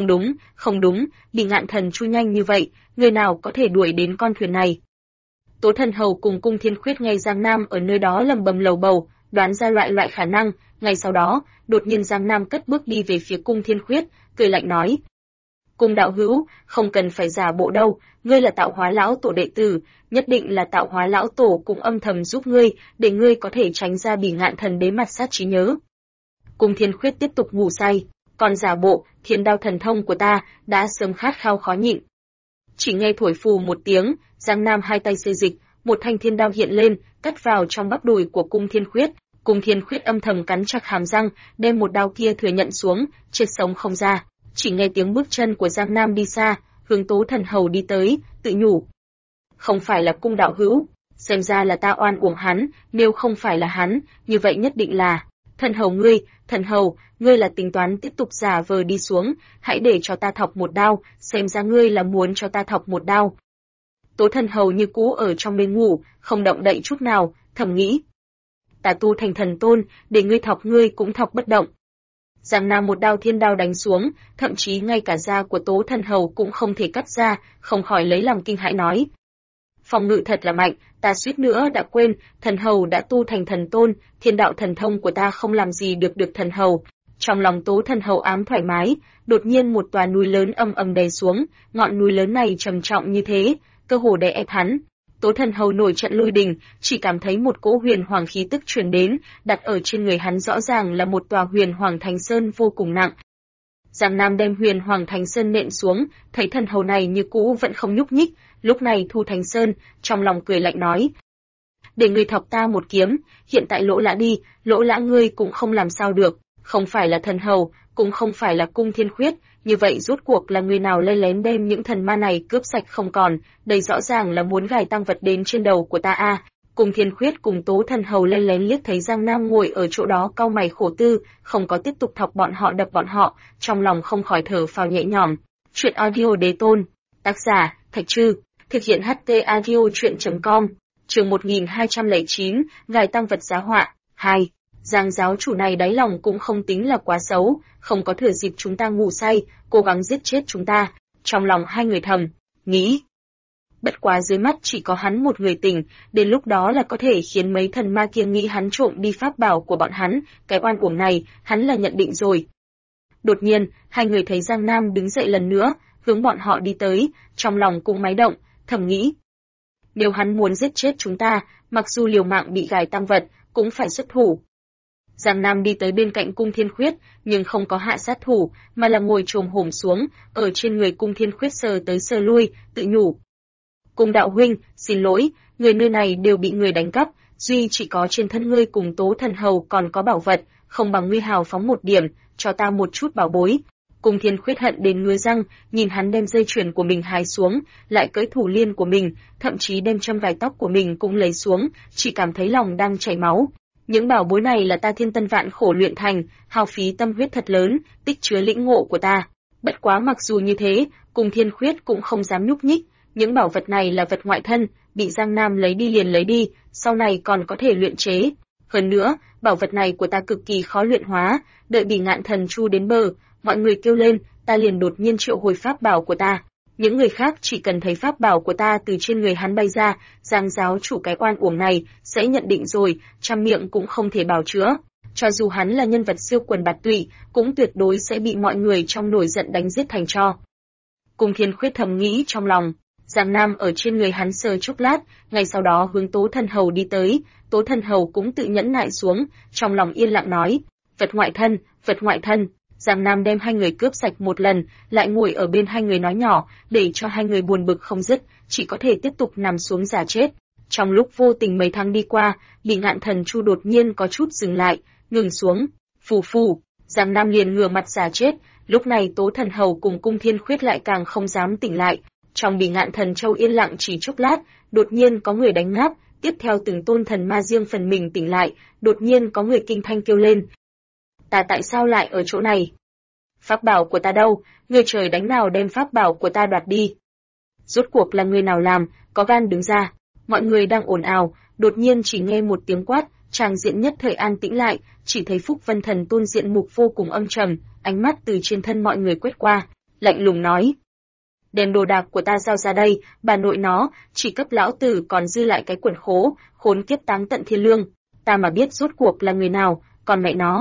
Không đúng, Bỉ Ngạn thần chu nhanh như vậy, người nào có thể đuổi đến con thuyền này? Tố Thần Hầu cùng Cung Thiên Khuyết nghe Giang Nam ở nơi đó lầm bầm lầu bầu, đoán ra loại khả năng, ngay sau đó, đột nhiên Giang Nam cất bước đi về phía Cung Thiên Khuyết, cười lạnh nói: Cung đạo hữu, không cần phải giả bộ đâu, ngươi là Tạo Hóa lão tổ đệ tử, nhất định là Tạo Hóa lão tổ cũng âm thầm giúp ngươi, để ngươi có thể tránh ra Bỉ Ngạn Thần Đế mặt sát trí nhớ. Cung Thiên Khuyết tiếp tục ngủ say, còn giả bộ, Thiên Đao thần thông của ta đã sớm khát khao khó nhịn. Chỉ nghe thổi phù một tiếng, Giang Nam hai tay xê dịch, một thanh thiên đao hiện lên, cắt vào trong bắp đùi của Cung Thiên Khuyết. Cung Thiên Khuyết âm thầm cắn chặt hàm răng, đem một đao kia thừa nhận xuống, chết sống không ra. Chỉ nghe tiếng bước chân của Giang Nam đi xa, hướng Tố Thần Hầu đi tới, tự nhủ. Không phải là Cung đạo hữu, xem ra là ta oan uổng hắn, nếu không phải là hắn, như vậy nhất định là Thần Hầu, ngươi là tính toán tiếp tục giả vờ đi xuống, hãy để cho ta thọc một đao, xem ra ngươi là muốn cho ta thọc một đao. Tố Thần Hầu như cũ ở trong bên ngủ, không động đậy chút nào, thầm nghĩ. Ta tu thành thần tôn, để ngươi thọc ngươi cũng thọc bất động. Giang Nam một đao thiên đao đánh xuống, thậm chí ngay cả da của Tố Thần Hầu cũng không thể cắt ra, không khỏi lấy làm kinh hãi nói. Phòng ngự thật là mạnh, ta suýt nữa đã quên, Thần Hầu đã tu thành thần tôn, thiên đạo thần thông của ta không làm gì được Thần Hầu. Trong lòng Tố Thần Hầu ám thoải mái, đột nhiên một tòa núi lớn ầm ầm đè xuống, ngọn núi lớn này trầm trọng như thế, cơ hồ đè ép hắn. Tố Thần Hầu nổi trận lôi đình, chỉ cảm thấy một cỗ huyền hoàng khí tức truyền đến, đặt ở trên người hắn rõ ràng là một tòa huyền hoàng thành sơn vô cùng nặng. Giang Nam đem huyền hoàng thành sơn nện xuống, thấy Thần Hầu này như cũ vẫn không nhúc nhích, lúc này thu thành sơn, trong lòng cười lạnh nói. Để ngươi thọc ta một kiếm, hiện tại Lỗ Lã đi, Lỗ Lã ngươi cũng không làm sao được, không phải là Thần Hầu, cũng không phải là Cung Thiên Khuyết, như vậy rốt cuộc là người nào lén lén đem những thần ma này cướp sạch không còn, đây rõ ràng là muốn gài tăng vật đến trên đầu của ta a. Cung Thiên Khuyết cùng Tố Thần Hầu lén lén liếc thấy Giang Nam ngồi ở chỗ đó cau mày khổ tư, không có tiếp tục thọc bọn họ đập bọn họ, trong lòng không khỏi thở phào nhẹ nhõm. Chuyện audio Đế Tôn, tác giả Thạch Trư, thực hiện HT audio truyện.com, chương 1209, gài tăng vật giá họa 2. Giang giáo chủ này đáy lòng cũng không tính là quá xấu, không có thừa dịp chúng ta ngủ say, cố gắng giết chết chúng ta. Trong lòng hai người thầm nghĩ. Bất quá dưới mắt chỉ có hắn một người tỉnh, đến lúc đó là có thể khiến mấy thần ma kia nghĩ hắn trộm đi pháp bảo của bọn hắn, cái oan uổng này, hắn là nhận định rồi. Đột nhiên, hai người thấy Giang Nam đứng dậy lần nữa, hướng bọn họ đi tới, trong lòng cũng máy động, thầm nghĩ. Nếu hắn muốn giết chết chúng ta, mặc dù liều mạng bị gài tăng vật, cũng phải xuất thủ. Giang Nam đi tới bên cạnh Cung Thiên Khuyết, nhưng không có hạ sát thủ, mà là ngồi chồm hổm xuống, ở trên người Cung Thiên Khuyết sờ tới sờ lui, tự nhủ. Cung đạo huynh, xin lỗi, người nơi này đều bị người đánh cắp, duy chỉ có trên thân ngươi cùng Tố Thần Hầu còn có bảo vật, không bằng ngươi hào phóng một điểm, cho ta một chút bảo bối. Cung Thiên Khuyết hận đến ngứa răng, nhìn hắn đem dây chuyền của mình hái xuống, lại cưỡi thủ liên của mình, thậm chí đem châm vài tóc của mình cũng lấy xuống, chỉ cảm thấy lòng đang chảy máu. Những bảo bối này là ta thiên tân vạn khổ luyện thành, hao phí tâm huyết thật lớn, tích chứa lĩnh ngộ của ta. Bất quá mặc dù như thế, Cung Thiên Khuyết cũng không dám nhúc nhích, những bảo vật này là vật ngoại thân, bị Giang Nam lấy đi liền lấy đi, sau này còn có thể luyện chế. Hơn nữa, bảo vật này của ta cực kỳ khó luyện hóa, đợi Bỉ Ngạn Thần Chu đến bờ, mọi người kêu lên, ta liền đột nhiên triệu hồi pháp bảo của ta. Những người khác chỉ cần thấy pháp bảo của ta từ trên người hắn bay ra, Giang giáo chủ cái oan uổng này sẽ nhận định rồi, trăm miệng cũng không thể bào chữa. Cho dù hắn là nhân vật siêu quần bạt tụy, cũng tuyệt đối sẽ bị mọi người trong nổi giận đánh giết thành tro. Cung Thiên Khuyết thầm nghĩ trong lòng, Giang Nam ở trên người hắn sờ chốc lát, ngay sau đó hướng Tố Thần Hầu đi tới, Tố Thần Hầu cũng tự nhẫn nại xuống, trong lòng yên lặng nói, vật ngoại thân. Giang Nam đem hai người cướp sạch một lần, lại ngồi ở bên hai người nói nhỏ, để cho hai người buồn bực không dứt, chỉ có thể tiếp tục nằm xuống giả chết. Trong lúc vô tình mấy tháng đi qua, Bỉ Ngạn Thần Chu đột nhiên có chút dừng lại, ngừng xuống. Phù, Giang Nam liền ngửa mặt giả chết, lúc này Tố Thần Hầu cùng Cung Thiên Khuyết lại càng không dám tỉnh lại. Trong Bỉ Ngạn Thần Châu yên lặng chỉ chốc lát, đột nhiên có người đánh ngáp, tiếp theo từng tôn thần ma riêng phần mình tỉnh lại, đột nhiên có người kinh thanh kêu lên. Ta tại sao lại ở chỗ này? Pháp bảo của ta đâu? Người trời đánh nào đem pháp bảo của ta đoạt đi? Rốt cuộc là người nào làm, có gan đứng ra? Mọi người đang ồn ào, đột nhiên chỉ nghe một tiếng quát, tràng diện nhất thời an tĩnh lại, chỉ thấy Phúc Vân Thần Tôn diện mục vô cùng âm trầm, ánh mắt từ trên thân mọi người quét qua, lạnh lùng nói. Đem đồ đạc của ta giao ra đây, bà nội nó, chỉ cấp lão tử còn dư lại cái quần khốn kiếp táng tận thiên lương. Ta mà biết rốt cuộc là người nào, còn mẹ nó.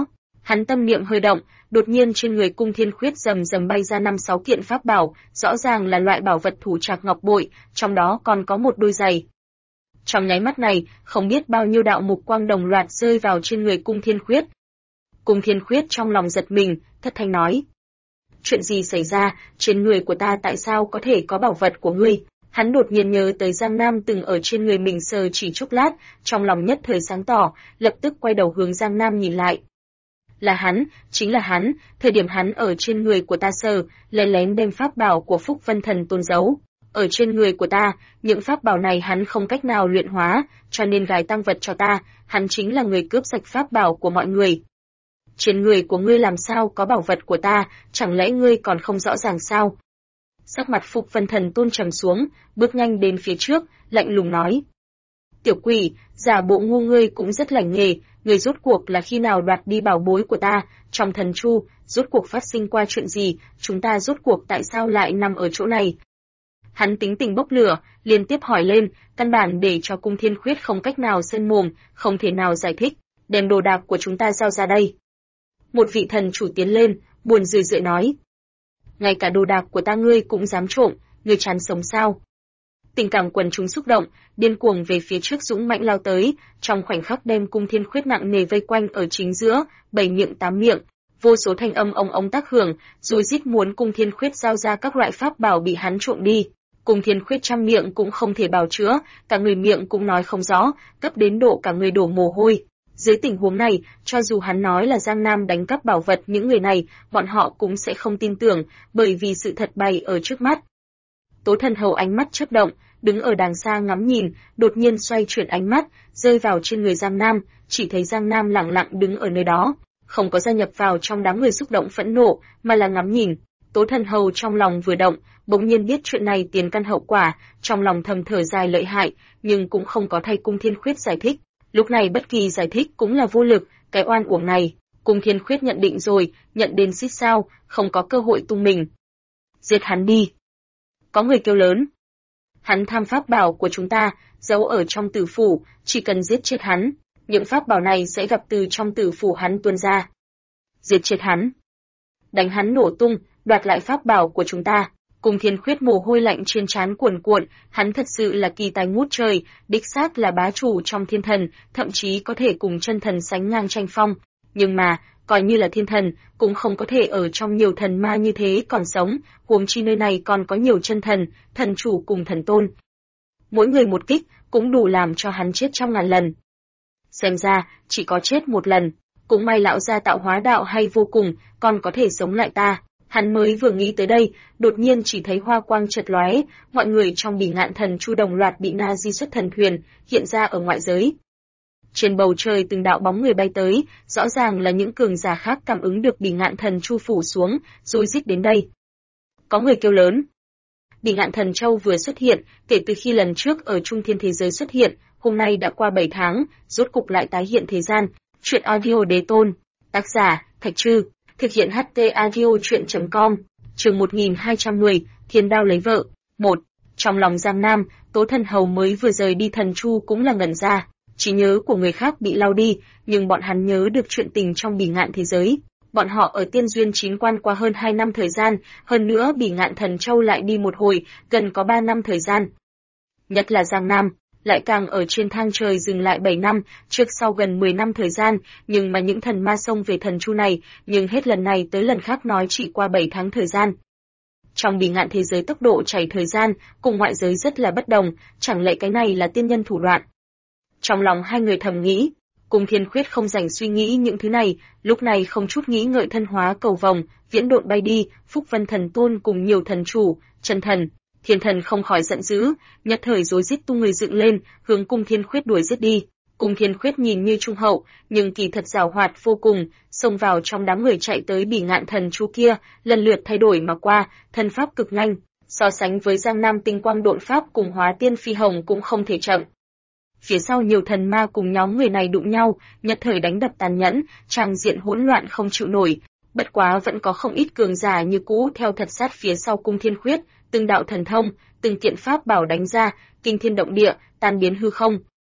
Hắn tâm niệm hơi động, đột nhiên trên người Cung Thiên Khuyết rầm rầm bay ra 5-6 kiện pháp bảo, rõ ràng là loại bảo vật thủ trạc ngọc bội, trong đó còn có một đôi giày. Trong nháy mắt này, không biết bao nhiêu đạo mục quang đồng loạt rơi vào trên người Cung Thiên Khuyết. Cung Thiên Khuyết trong lòng giật mình, thất thanh nói: "Chuyện gì xảy ra, trên người của ta tại sao có thể có bảo vật của ngươi?" Hắn đột nhiên nhớ tới Giang Nam từng ở trên người mình sờ chỉ chốc lát, trong lòng nhất thời sáng tỏ, lập tức quay đầu hướng Giang Nam nhìn lại. Là hắn, chính là hắn, thời điểm hắn ở trên người của ta sờ, lén lén đem pháp bảo của Phúc Vân Thần Tôn giấu. Ở trên người của ta, những pháp bảo này hắn không cách nào luyện hóa, cho nên gài tăng vật cho ta, hắn chính là người cướp sạch pháp bảo của mọi người. Trên người của ngươi làm sao có bảo vật của ta, chẳng lẽ ngươi còn không rõ ràng sao? Sắc mặt Phúc Vân Thần Tôn trầm xuống, bước nhanh đến phía trước, lạnh lùng nói: "Tiểu quỷ, giả bộ ngu ngươi cũng rất lành nghề, ngươi rốt cuộc là khi nào đoạt đi bảo bối của ta, trong thần chu, rốt cuộc phát sinh qua chuyện gì, chúng ta rốt cuộc tại sao lại nằm ở chỗ này?" Hắn tính tình bốc lửa, liên tiếp hỏi lên, căn bản để cho Cung Thiên Khuyết không cách nào xen mồm, không thể nào giải thích, đem đồ đạc của chúng ta giao ra đây. Một vị thần chủ tiến lên, buồn rười rượi nói: "Ngay cả đồ đạc của ta ngươi cũng dám trộm, ngươi chán sống sao?" Tình cảm quần chúng xúc động, điên cuồng về phía trước dũng mãnh lao tới, trong khoảnh khắc đem Cung Thiên Khuyết nặng nề vây quanh ở chính giữa, 7 miệng 8 miệng, vô số thanh âm ong ong tác hưởng, rồi rít muốn Cung Thiên Khuyết giao ra các loại pháp bảo bị hắn trộm đi. Cung Thiên Khuyết trăm miệng cũng không thể bào chữa, cả người miệng cũng nói không rõ, cấp đến độ cả người đổ mồ hôi. Dưới tình huống này, cho dù hắn nói là Giang Nam đánh cắp bảo vật những người này, bọn họ cũng sẽ không tin tưởng, bởi vì sự thật bày ở trước mắt. Tố Thần Hầu ánh mắt chớp động, đứng ở đàng xa ngắm nhìn, đột nhiên xoay chuyển ánh mắt, rơi vào trên người Giang Nam, chỉ thấy Giang Nam lặng lặng đứng ở nơi đó, không có gia nhập vào trong đám người xúc động phẫn nộ, mà là ngắm nhìn. Tố Thần Hầu trong lòng vừa động, bỗng nhiên biết chuyện này tiền căn hậu quả, trong lòng thầm thở dài lợi hại, nhưng cũng không có thay Cung Thiên Khuyết giải thích. Lúc này bất kỳ giải thích cũng là vô lực, cái oan uổng này, Cung Thiên Khuyết nhận định rồi, nhận đến xít sao, không có cơ hội tung mình. Giết hắn đi. Có người kêu lớn. Hắn tham pháp bảo của chúng ta, giấu ở trong tử phủ, chỉ cần giết chết hắn, những pháp bảo này sẽ gặp từ trong tử phủ hắn tuôn ra. Giết chết hắn. Đánh hắn nổ tung, đoạt lại pháp bảo của chúng ta. Cung Thiên Khuyết mồ hôi lạnh trên trán cuồn cuộn, hắn thật sự là kỳ tài ngút trời, đích xác là bá chủ trong thiên thần, thậm chí có thể cùng chân thần sánh ngang tranh phong. Nhưng mà, coi như là thiên thần, cũng không có thể ở trong nhiều thần ma như thế còn sống, huống chi nơi này còn có nhiều chân thần, thần chủ cùng thần tôn. Mỗi người một kích, cũng đủ làm cho hắn chết trăm ngàn lần. Xem ra, chỉ có chết một lần, cũng may lão gia tạo hóa đạo hay vô cùng, còn có thể sống lại ta. Hắn mới vừa nghĩ tới đây, đột nhiên chỉ thấy hoa quang chợt lóe, mọi người trong Bỉ Ngạn Thần Chu đồng loạt bị na di xuất thần thuyền, hiện ra ở ngoại giới. Trên bầu trời từng đạo bóng người bay tới, rõ ràng là những cường giả khác cảm ứng được Bỉ Ngạn Thần Chu phủ xuống, rối rít đến đây. Có người kêu lớn. Bỉ Ngạn Thần Châu vừa xuất hiện, kể từ khi lần trước ở Trung Thiên thế giới xuất hiện, hôm nay đã qua 7 tháng, rốt cục lại tái hiện thế gian. Chuyện audio đế tôn, tác giả Thạch Trư, thực hiện HT audio truyện.com, chương 1210, Thiên Đao lấy vợ. 1. Trong lòng Giang Nam, Tố Thần Hầu mới vừa rời đi Thần Chu cũng là ngẩn ra, trí nhớ của người khác bị lau đi, nhưng bọn hắn nhớ được chuyện tình trong Bỉ Ngạn thế giới. Bọn họ ở Tiên Duyên Chín Quan qua hơn 2 năm thời gian, hơn nữa Bỉ Ngạn Thần Châu lại đi một hồi, gần có 3 năm thời gian. Nhất là Giang Nam, lại càng ở trên thang trời dừng lại 7 năm, trước sau gần 10 năm thời gian, nhưng mà những thần ma xông về Thần Chu này, nhưng hết lần này tới lần khác nói chỉ qua 7 tháng thời gian. Trong Bỉ Ngạn thế giới tốc độ chảy thời gian, cùng ngoại giới rất là bất đồng, chẳng lẽ cái này là tiên nhân thủ đoạn? Trong lòng hai người thầm nghĩ, Cung Thiên Khuyết không dành suy nghĩ những thứ này, lúc này không chút nghĩ ngợi thân hóa cầu vồng, viễn độn bay đi, Phúc Vân Thần Tôn cùng nhiều thần chủ, chân thần, thiên thần không khỏi giận dữ, nhất thời rối rít tung người dựng lên, hướng Cung Thiên Khuyết đuổi giết đi. Cung Thiên Khuyết nhìn như trung hậu, nhưng kỳ thật giàu hoạt vô cùng, xông vào trong đám người chạy tới Bỉ Ngạn Thần Chu kia, lần lượt thay đổi mà qua, thân pháp cực nhanh, so sánh với Giang Nam tinh quang độn pháp cùng Hóa Tiên Phi Hồng cũng không thể chậm. Phía sau nhiều thần ma cùng nhóm người này đụng nhau, nhất thời đánh đập tàn nhẫn, tràng diện hỗn loạn không chịu nổi. Bất quá vẫn có không ít cường giả như cũ theo thật sát phía sau Cung Thiên Khuyết, từng đạo thần thông, từng kiện pháp bảo đánh ra, kinh thiên động địa, tan biến hư không.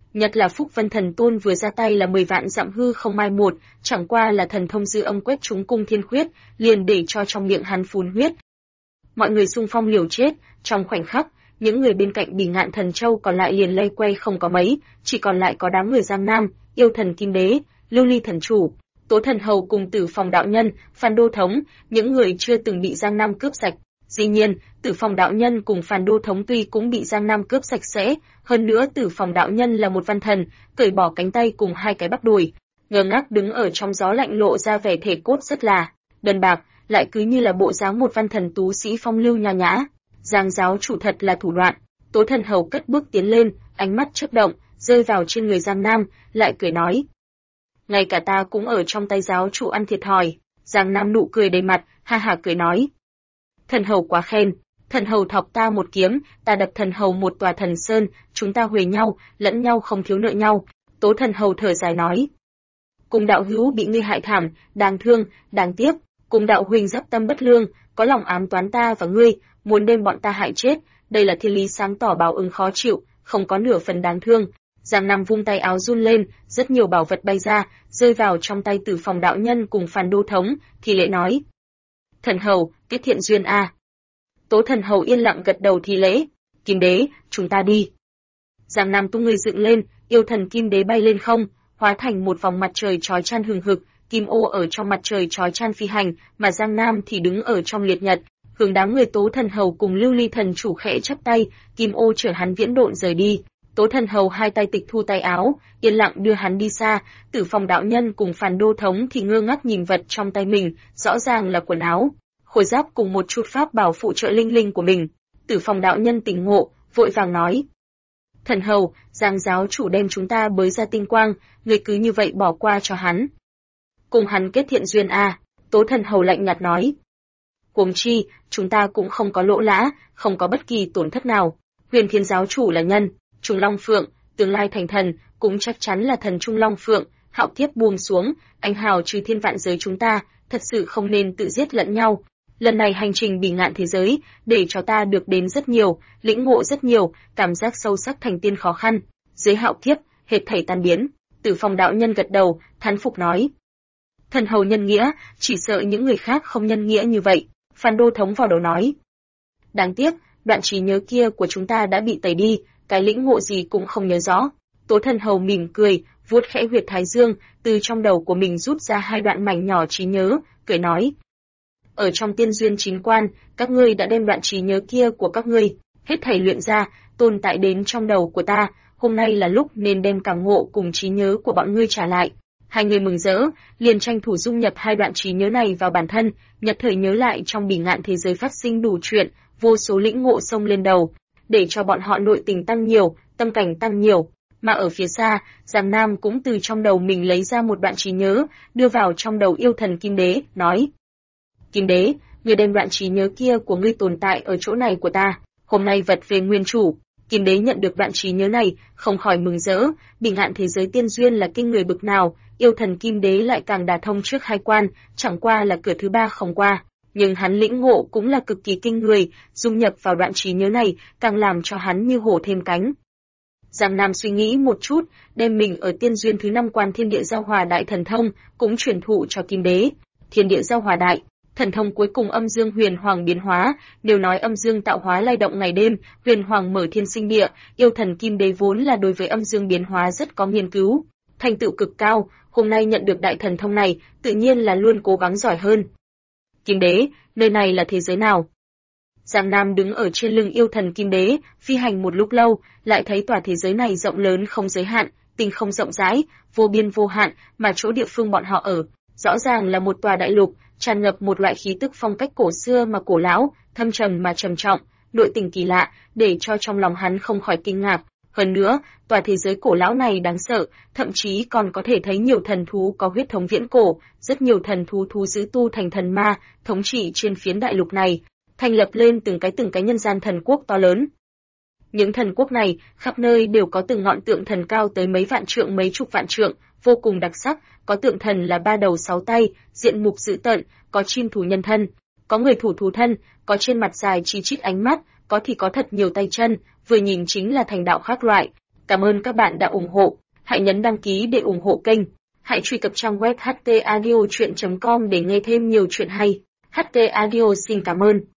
nhất là Phúc Vân Thần Tôn vừa ra tay là 10 vạn dặm hư không mai một, chẳng qua là thần thông dư âm quét trúng cung thiên khuyết, liền để cho trong miệng hắn phun huyết. Mọi người xung phong liều chết, trong khoảnh khắc, những người bên cạnh Bỉ Ngạn Thần Châu còn lại liền lây quay không có mấy, chỉ còn lại có đám người Giang Nam, Yêu Thần Kim Đế, Lưu Ly Thần Chủ, Tố Thần Hầu cùng Tử Phong đạo nhân, Phan Đô Thống, những người chưa từng bị Giang Nam cướp sạch. Dĩ nhiên, Tử Phong đạo nhân cùng Phan Đô Thống tuy cũng bị Giang Nam cướp sạch sẽ, hơn nữa Tử Phong đạo nhân là một văn thần, cởi bỏ cánh tay cùng hai cái bắp đùi, ngơ ngác đứng ở trong gió lạnh lộ ra vẻ thể cốt rất là đơn bạc, lại cứ như là bộ dáng một văn thần tú sĩ phong lưu nho nhã. Giang giáo chủ thật là thủ đoạn. Tố Thần Hầu cất bước tiến lên, ánh mắt chớp động, rơi vào trên người Giang Nam, lại cười nói: ngay cả ta cũng ở trong tay giáo chủ ăn thiệt thòi. Giang Nam nụ cười đầy mặt, ha ha cười nói: Thần Hầu quá khen, Thần Hầu thọc ta một kiếm, ta đập Thần Hầu một tòa thần sơn, chúng ta huề nhau, lẫn nhau không thiếu nợ nhau. Tố Thần Hầu thở dài nói: cùng đạo hữu bị ngươi hại thảm, đáng thương, đáng tiếc. Cùng đạo huynh dấp tâm bất lương, có lòng ám toán ta và ngươi, muốn đem bọn ta hại chết, đây là thiên lý sáng tỏ báo ứng khó chịu, không có nửa phần đáng thương. Giang Nam vung tay áo run lên, rất nhiều bảo vật bay ra, rơi vào trong tay Tử Phong đạo nhân cùng Phan Đô Thống, thì lễ nói: Thần Hầu, kết thiện duyên a. Tố Thần Hầu yên lặng gật đầu thì lễ: Kim Đế, chúng ta đi. Giang Nam tung người dựng lên, yêu thần Kim Đế bay lên không, hóa thành một vòng mặt trời chói chang hừng hực, kim ô ở trong mặt trời chói chang phi hành, mà Giang Nam thì đứng ở trong liệt nhật, hướng đám người Tố Thần Hầu cùng Lưu Ly Thần Chủ khẽ chắp tay, kim ô chở hắn viễn độn rời đi. Tố Thần Hầu hai tay tịch thu tay áo, yên lặng đưa hắn đi xa. Tử Phong đạo nhân cùng Phan Đô Thống thì ngơ ngác nhìn vật trong tay mình, rõ ràng là quần áo, khôi giáp cùng một chút pháp bảo phụ trợ linh linh của mình. Tử Phong đạo nhân tỉnh ngộ, vội vàng nói: Thần Hầu, Giang giáo chủ đem chúng ta bới ra tinh quang, người cứ như vậy bỏ qua cho hắn. Cùng hắn kết thiện duyên a. Tố Thần Hầu lạnh nhạt nói: huống chi, chúng ta cũng không có lỗ lã, không có bất kỳ tổn thất nào. Huyền Thiên giáo chủ là nhân, Trung Long Phượng, tương lai thành thần, cũng chắc chắn là thần Trung Long Phượng. Hạo Thiếp buông xuống, anh hào trừ thiên vạn giới chúng ta, thật sự không nên tự giết lẫn nhau. Lần này hành trình Bỉ Ngạn thế giới, để cho ta được đến rất nhiều, lĩnh ngộ rất nhiều, cảm giác sâu sắc thành tiên khó khăn. Dưới Hạo Thiếp, hết thảy tan biến. Tử Phong đạo nhân gật đầu, thán phục nói: Thần Hầu nhân nghĩa, chỉ sợ những người khác không nhân nghĩa như vậy. Phan Đô Thống vào đầu nói: đáng tiếc, đoạn trí nhớ kia của chúng ta đã bị tẩy đi, cái lĩnh ngộ gì cũng không nhớ rõ. Tố Thần Hầu mỉm cười, vuốt khẽ huyệt thái dương, từ trong đầu của mình rút ra hai đoạn mảnh nhỏ trí nhớ, cười nói: ở trong tiên duyên chính quan, các ngươi đã đem đoạn trí nhớ kia của các ngươi hết thảy luyện ra, tồn tại đến trong đầu của ta, hôm nay là lúc nên đem cảm ngộ cùng trí nhớ của bọn ngươi trả lại. Hai người mừng rỡ, liền tranh thủ dung nhập hai đoạn trí nhớ này vào bản thân, nhật thời nhớ lại trong Bỉ Ngạn thế giới phát sinh đủ chuyện, vô số lĩnh ngộ xông lên đầu, để cho bọn họ nội tình tăng nhiều, tâm cảnh tăng nhiều. Mà ở phía xa, Giang Nam cũng từ trong đầu mình lấy ra một đoạn trí nhớ, đưa vào trong đầu yêu thần Kim Đế, nói: Kim Đế, ngươi đem đoạn trí nhớ kia của ngươi tồn tại ở chỗ này của ta, hôm nay vật về nguyên chủ. Kim Đế nhận được đoạn trí nhớ này, không khỏi mừng rỡ, Bỉ Ngạn thế giới tiên duyên là kinh người bực nào, yêu thần Kim Đế lại càng đả thông trước hai quan, chẳng qua là cửa thứ ba không qua, nhưng hắn lĩnh ngộ cũng là cực kỳ kinh người, dung nhập vào đoạn trí nhớ này, càng làm cho hắn như hổ thêm cánh. Giang Nam suy nghĩ một chút, đem mình ở tiên duyên thứ 5 quan Thiên Địa Giao Hòa Đại thần thông cũng truyền thụ cho Kim Đế. Thiên Địa Giao Hòa Đại thần thông cuối cùng âm dương huyền hoàng biến hóa, nếu nói âm dương tạo hóa lay động ngày đêm, huyền hoàng mở thiên sinh địa, yêu thần Kim Đế vốn là đối với âm dương biến hóa rất có nghiên cứu, thành tựu cực cao, hôm nay nhận được đại thần thông này, tự nhiên là luôn cố gắng giỏi hơn. Kim Đế, nơi này là thế giới nào? Giang Nam đứng ở trên lưng yêu thần Kim Đế, phi hành một lúc lâu, lại thấy tòa thế giới này rộng lớn không giới hạn, tinh không rộng rãi, vô biên vô hạn, mà chỗ địa phương bọn họ ở, rõ ràng là một tòa đại lục, tràn ngập một loại khí tức phong cách cổ xưa mà cổ lão, thâm trầm mà trầm trọng, nội tình kỳ lạ, để cho trong lòng hắn không khỏi kinh ngạc. Hơn nữa, tòa thế giới cổ lão này đáng sợ, thậm chí còn có thể thấy nhiều thần thú có huyết thống viễn cổ, rất nhiều thần thú thú giữ tu thành thần ma, thống trị trên phiến đại lục này, thành lập lên từng cái nhân gian thần quốc to lớn. Những thần quốc này, khắp nơi đều có từng ngọn tượng thần cao tới mấy vạn trượng mấy chục vạn trượng, vô cùng đặc sắc, có tượng thần là 3 đầu 6 tay, diện mục dữ tợn, có chim thủ nhân thân, có người thủ thú thân, có trên mặt dài chi chít ánh mắt, có thì có thật nhiều tay chân, vừa nhìn chính là thành đạo khác loại. Cảm ơn các bạn đã ủng hộ. Hãy nhấn đăng ký để ủng hộ kênh. Hãy truy cập trang web htaudio.com để nghe thêm nhiều chuyện hay. HT Audio xin cảm ơn.